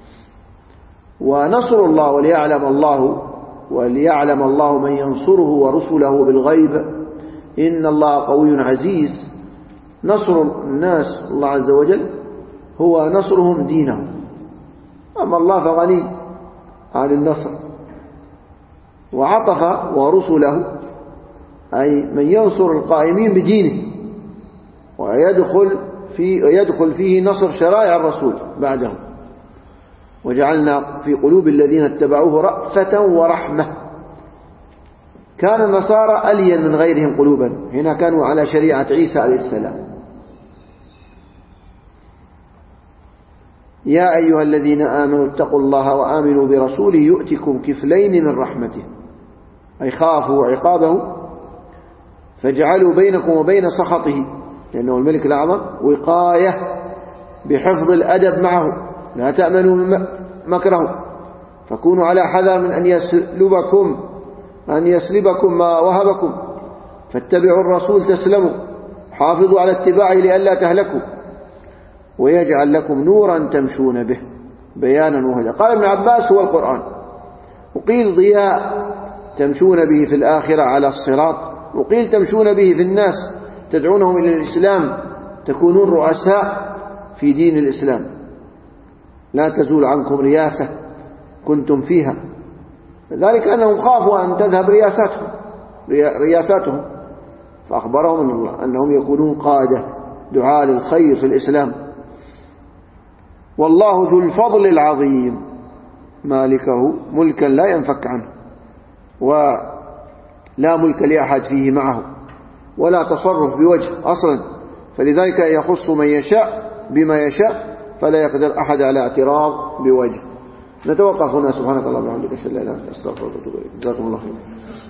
ونصر الله وليعلم الله وليعلم الله من ينصره ورسله بالغيب إن الله قوي عزيز. نصر الناس الله عز وجل هو نصرهم دينهم، أما الله فغني عن النصر. وعطف ورسله أي من ينصر القائمين بدينه، ويدخل في يدخل فيه نصر شرائع الرسول بعدهم. وجعلنا في قلوب الذين اتبعوه رأفة ورحمة. كان النصارى ألين من غيرهم قلوبا، هنا كانوا على شريعة عيسى عليه السلام. يا أيها الذين آمنوا اتقوا الله وآمنوا برسوله يؤتكم كفلين من رحمته، أي خافوا عقابه فاجعلوا بينكم وبين سخطه، لأنه الملك الأعظم، وقاية بحفظ الأدب معه، لا تأمنوا من مكره، فكونوا على حذر من أن يسلبكم أن يسلبكم ما وهبكم، فاتبعوا الرسول تسلموا، حافظوا على اتباعه لئلا تهلكوا، ويجعل لكم نورا تمشون به بيانا وهدى. قال ابن عباس هو القرآن، وقيل ضياء تمشون به في الآخرة على الصراط، وقيل تمشون به في الناس تدعونهم إلى الإسلام، تكونون رؤساء في دين الإسلام، لا تزول عنكم رياسة كنتم فيها. ذلك أنهم خافوا أن تذهب رياساتهم رياساتهم فأخبرهم من الله أنهم يكونون قادة دعاء للخير في الإسلام. والله ذو الفضل العظيم، مالكه ملكا لا ينفك عنه، ولا ملك لأحد فيه معه، ولا تصرف بوجه أصلا، فلذلك يخص من يشاء بما يشاء، فلا يقدر أحد على اعتراض بوجه. نتوقف هنا. سبحانك اللهم وبحمدك أشهد أن لا إله إلا أنت أستغفرك وأتوب إليك. جزاكم الله خيرا.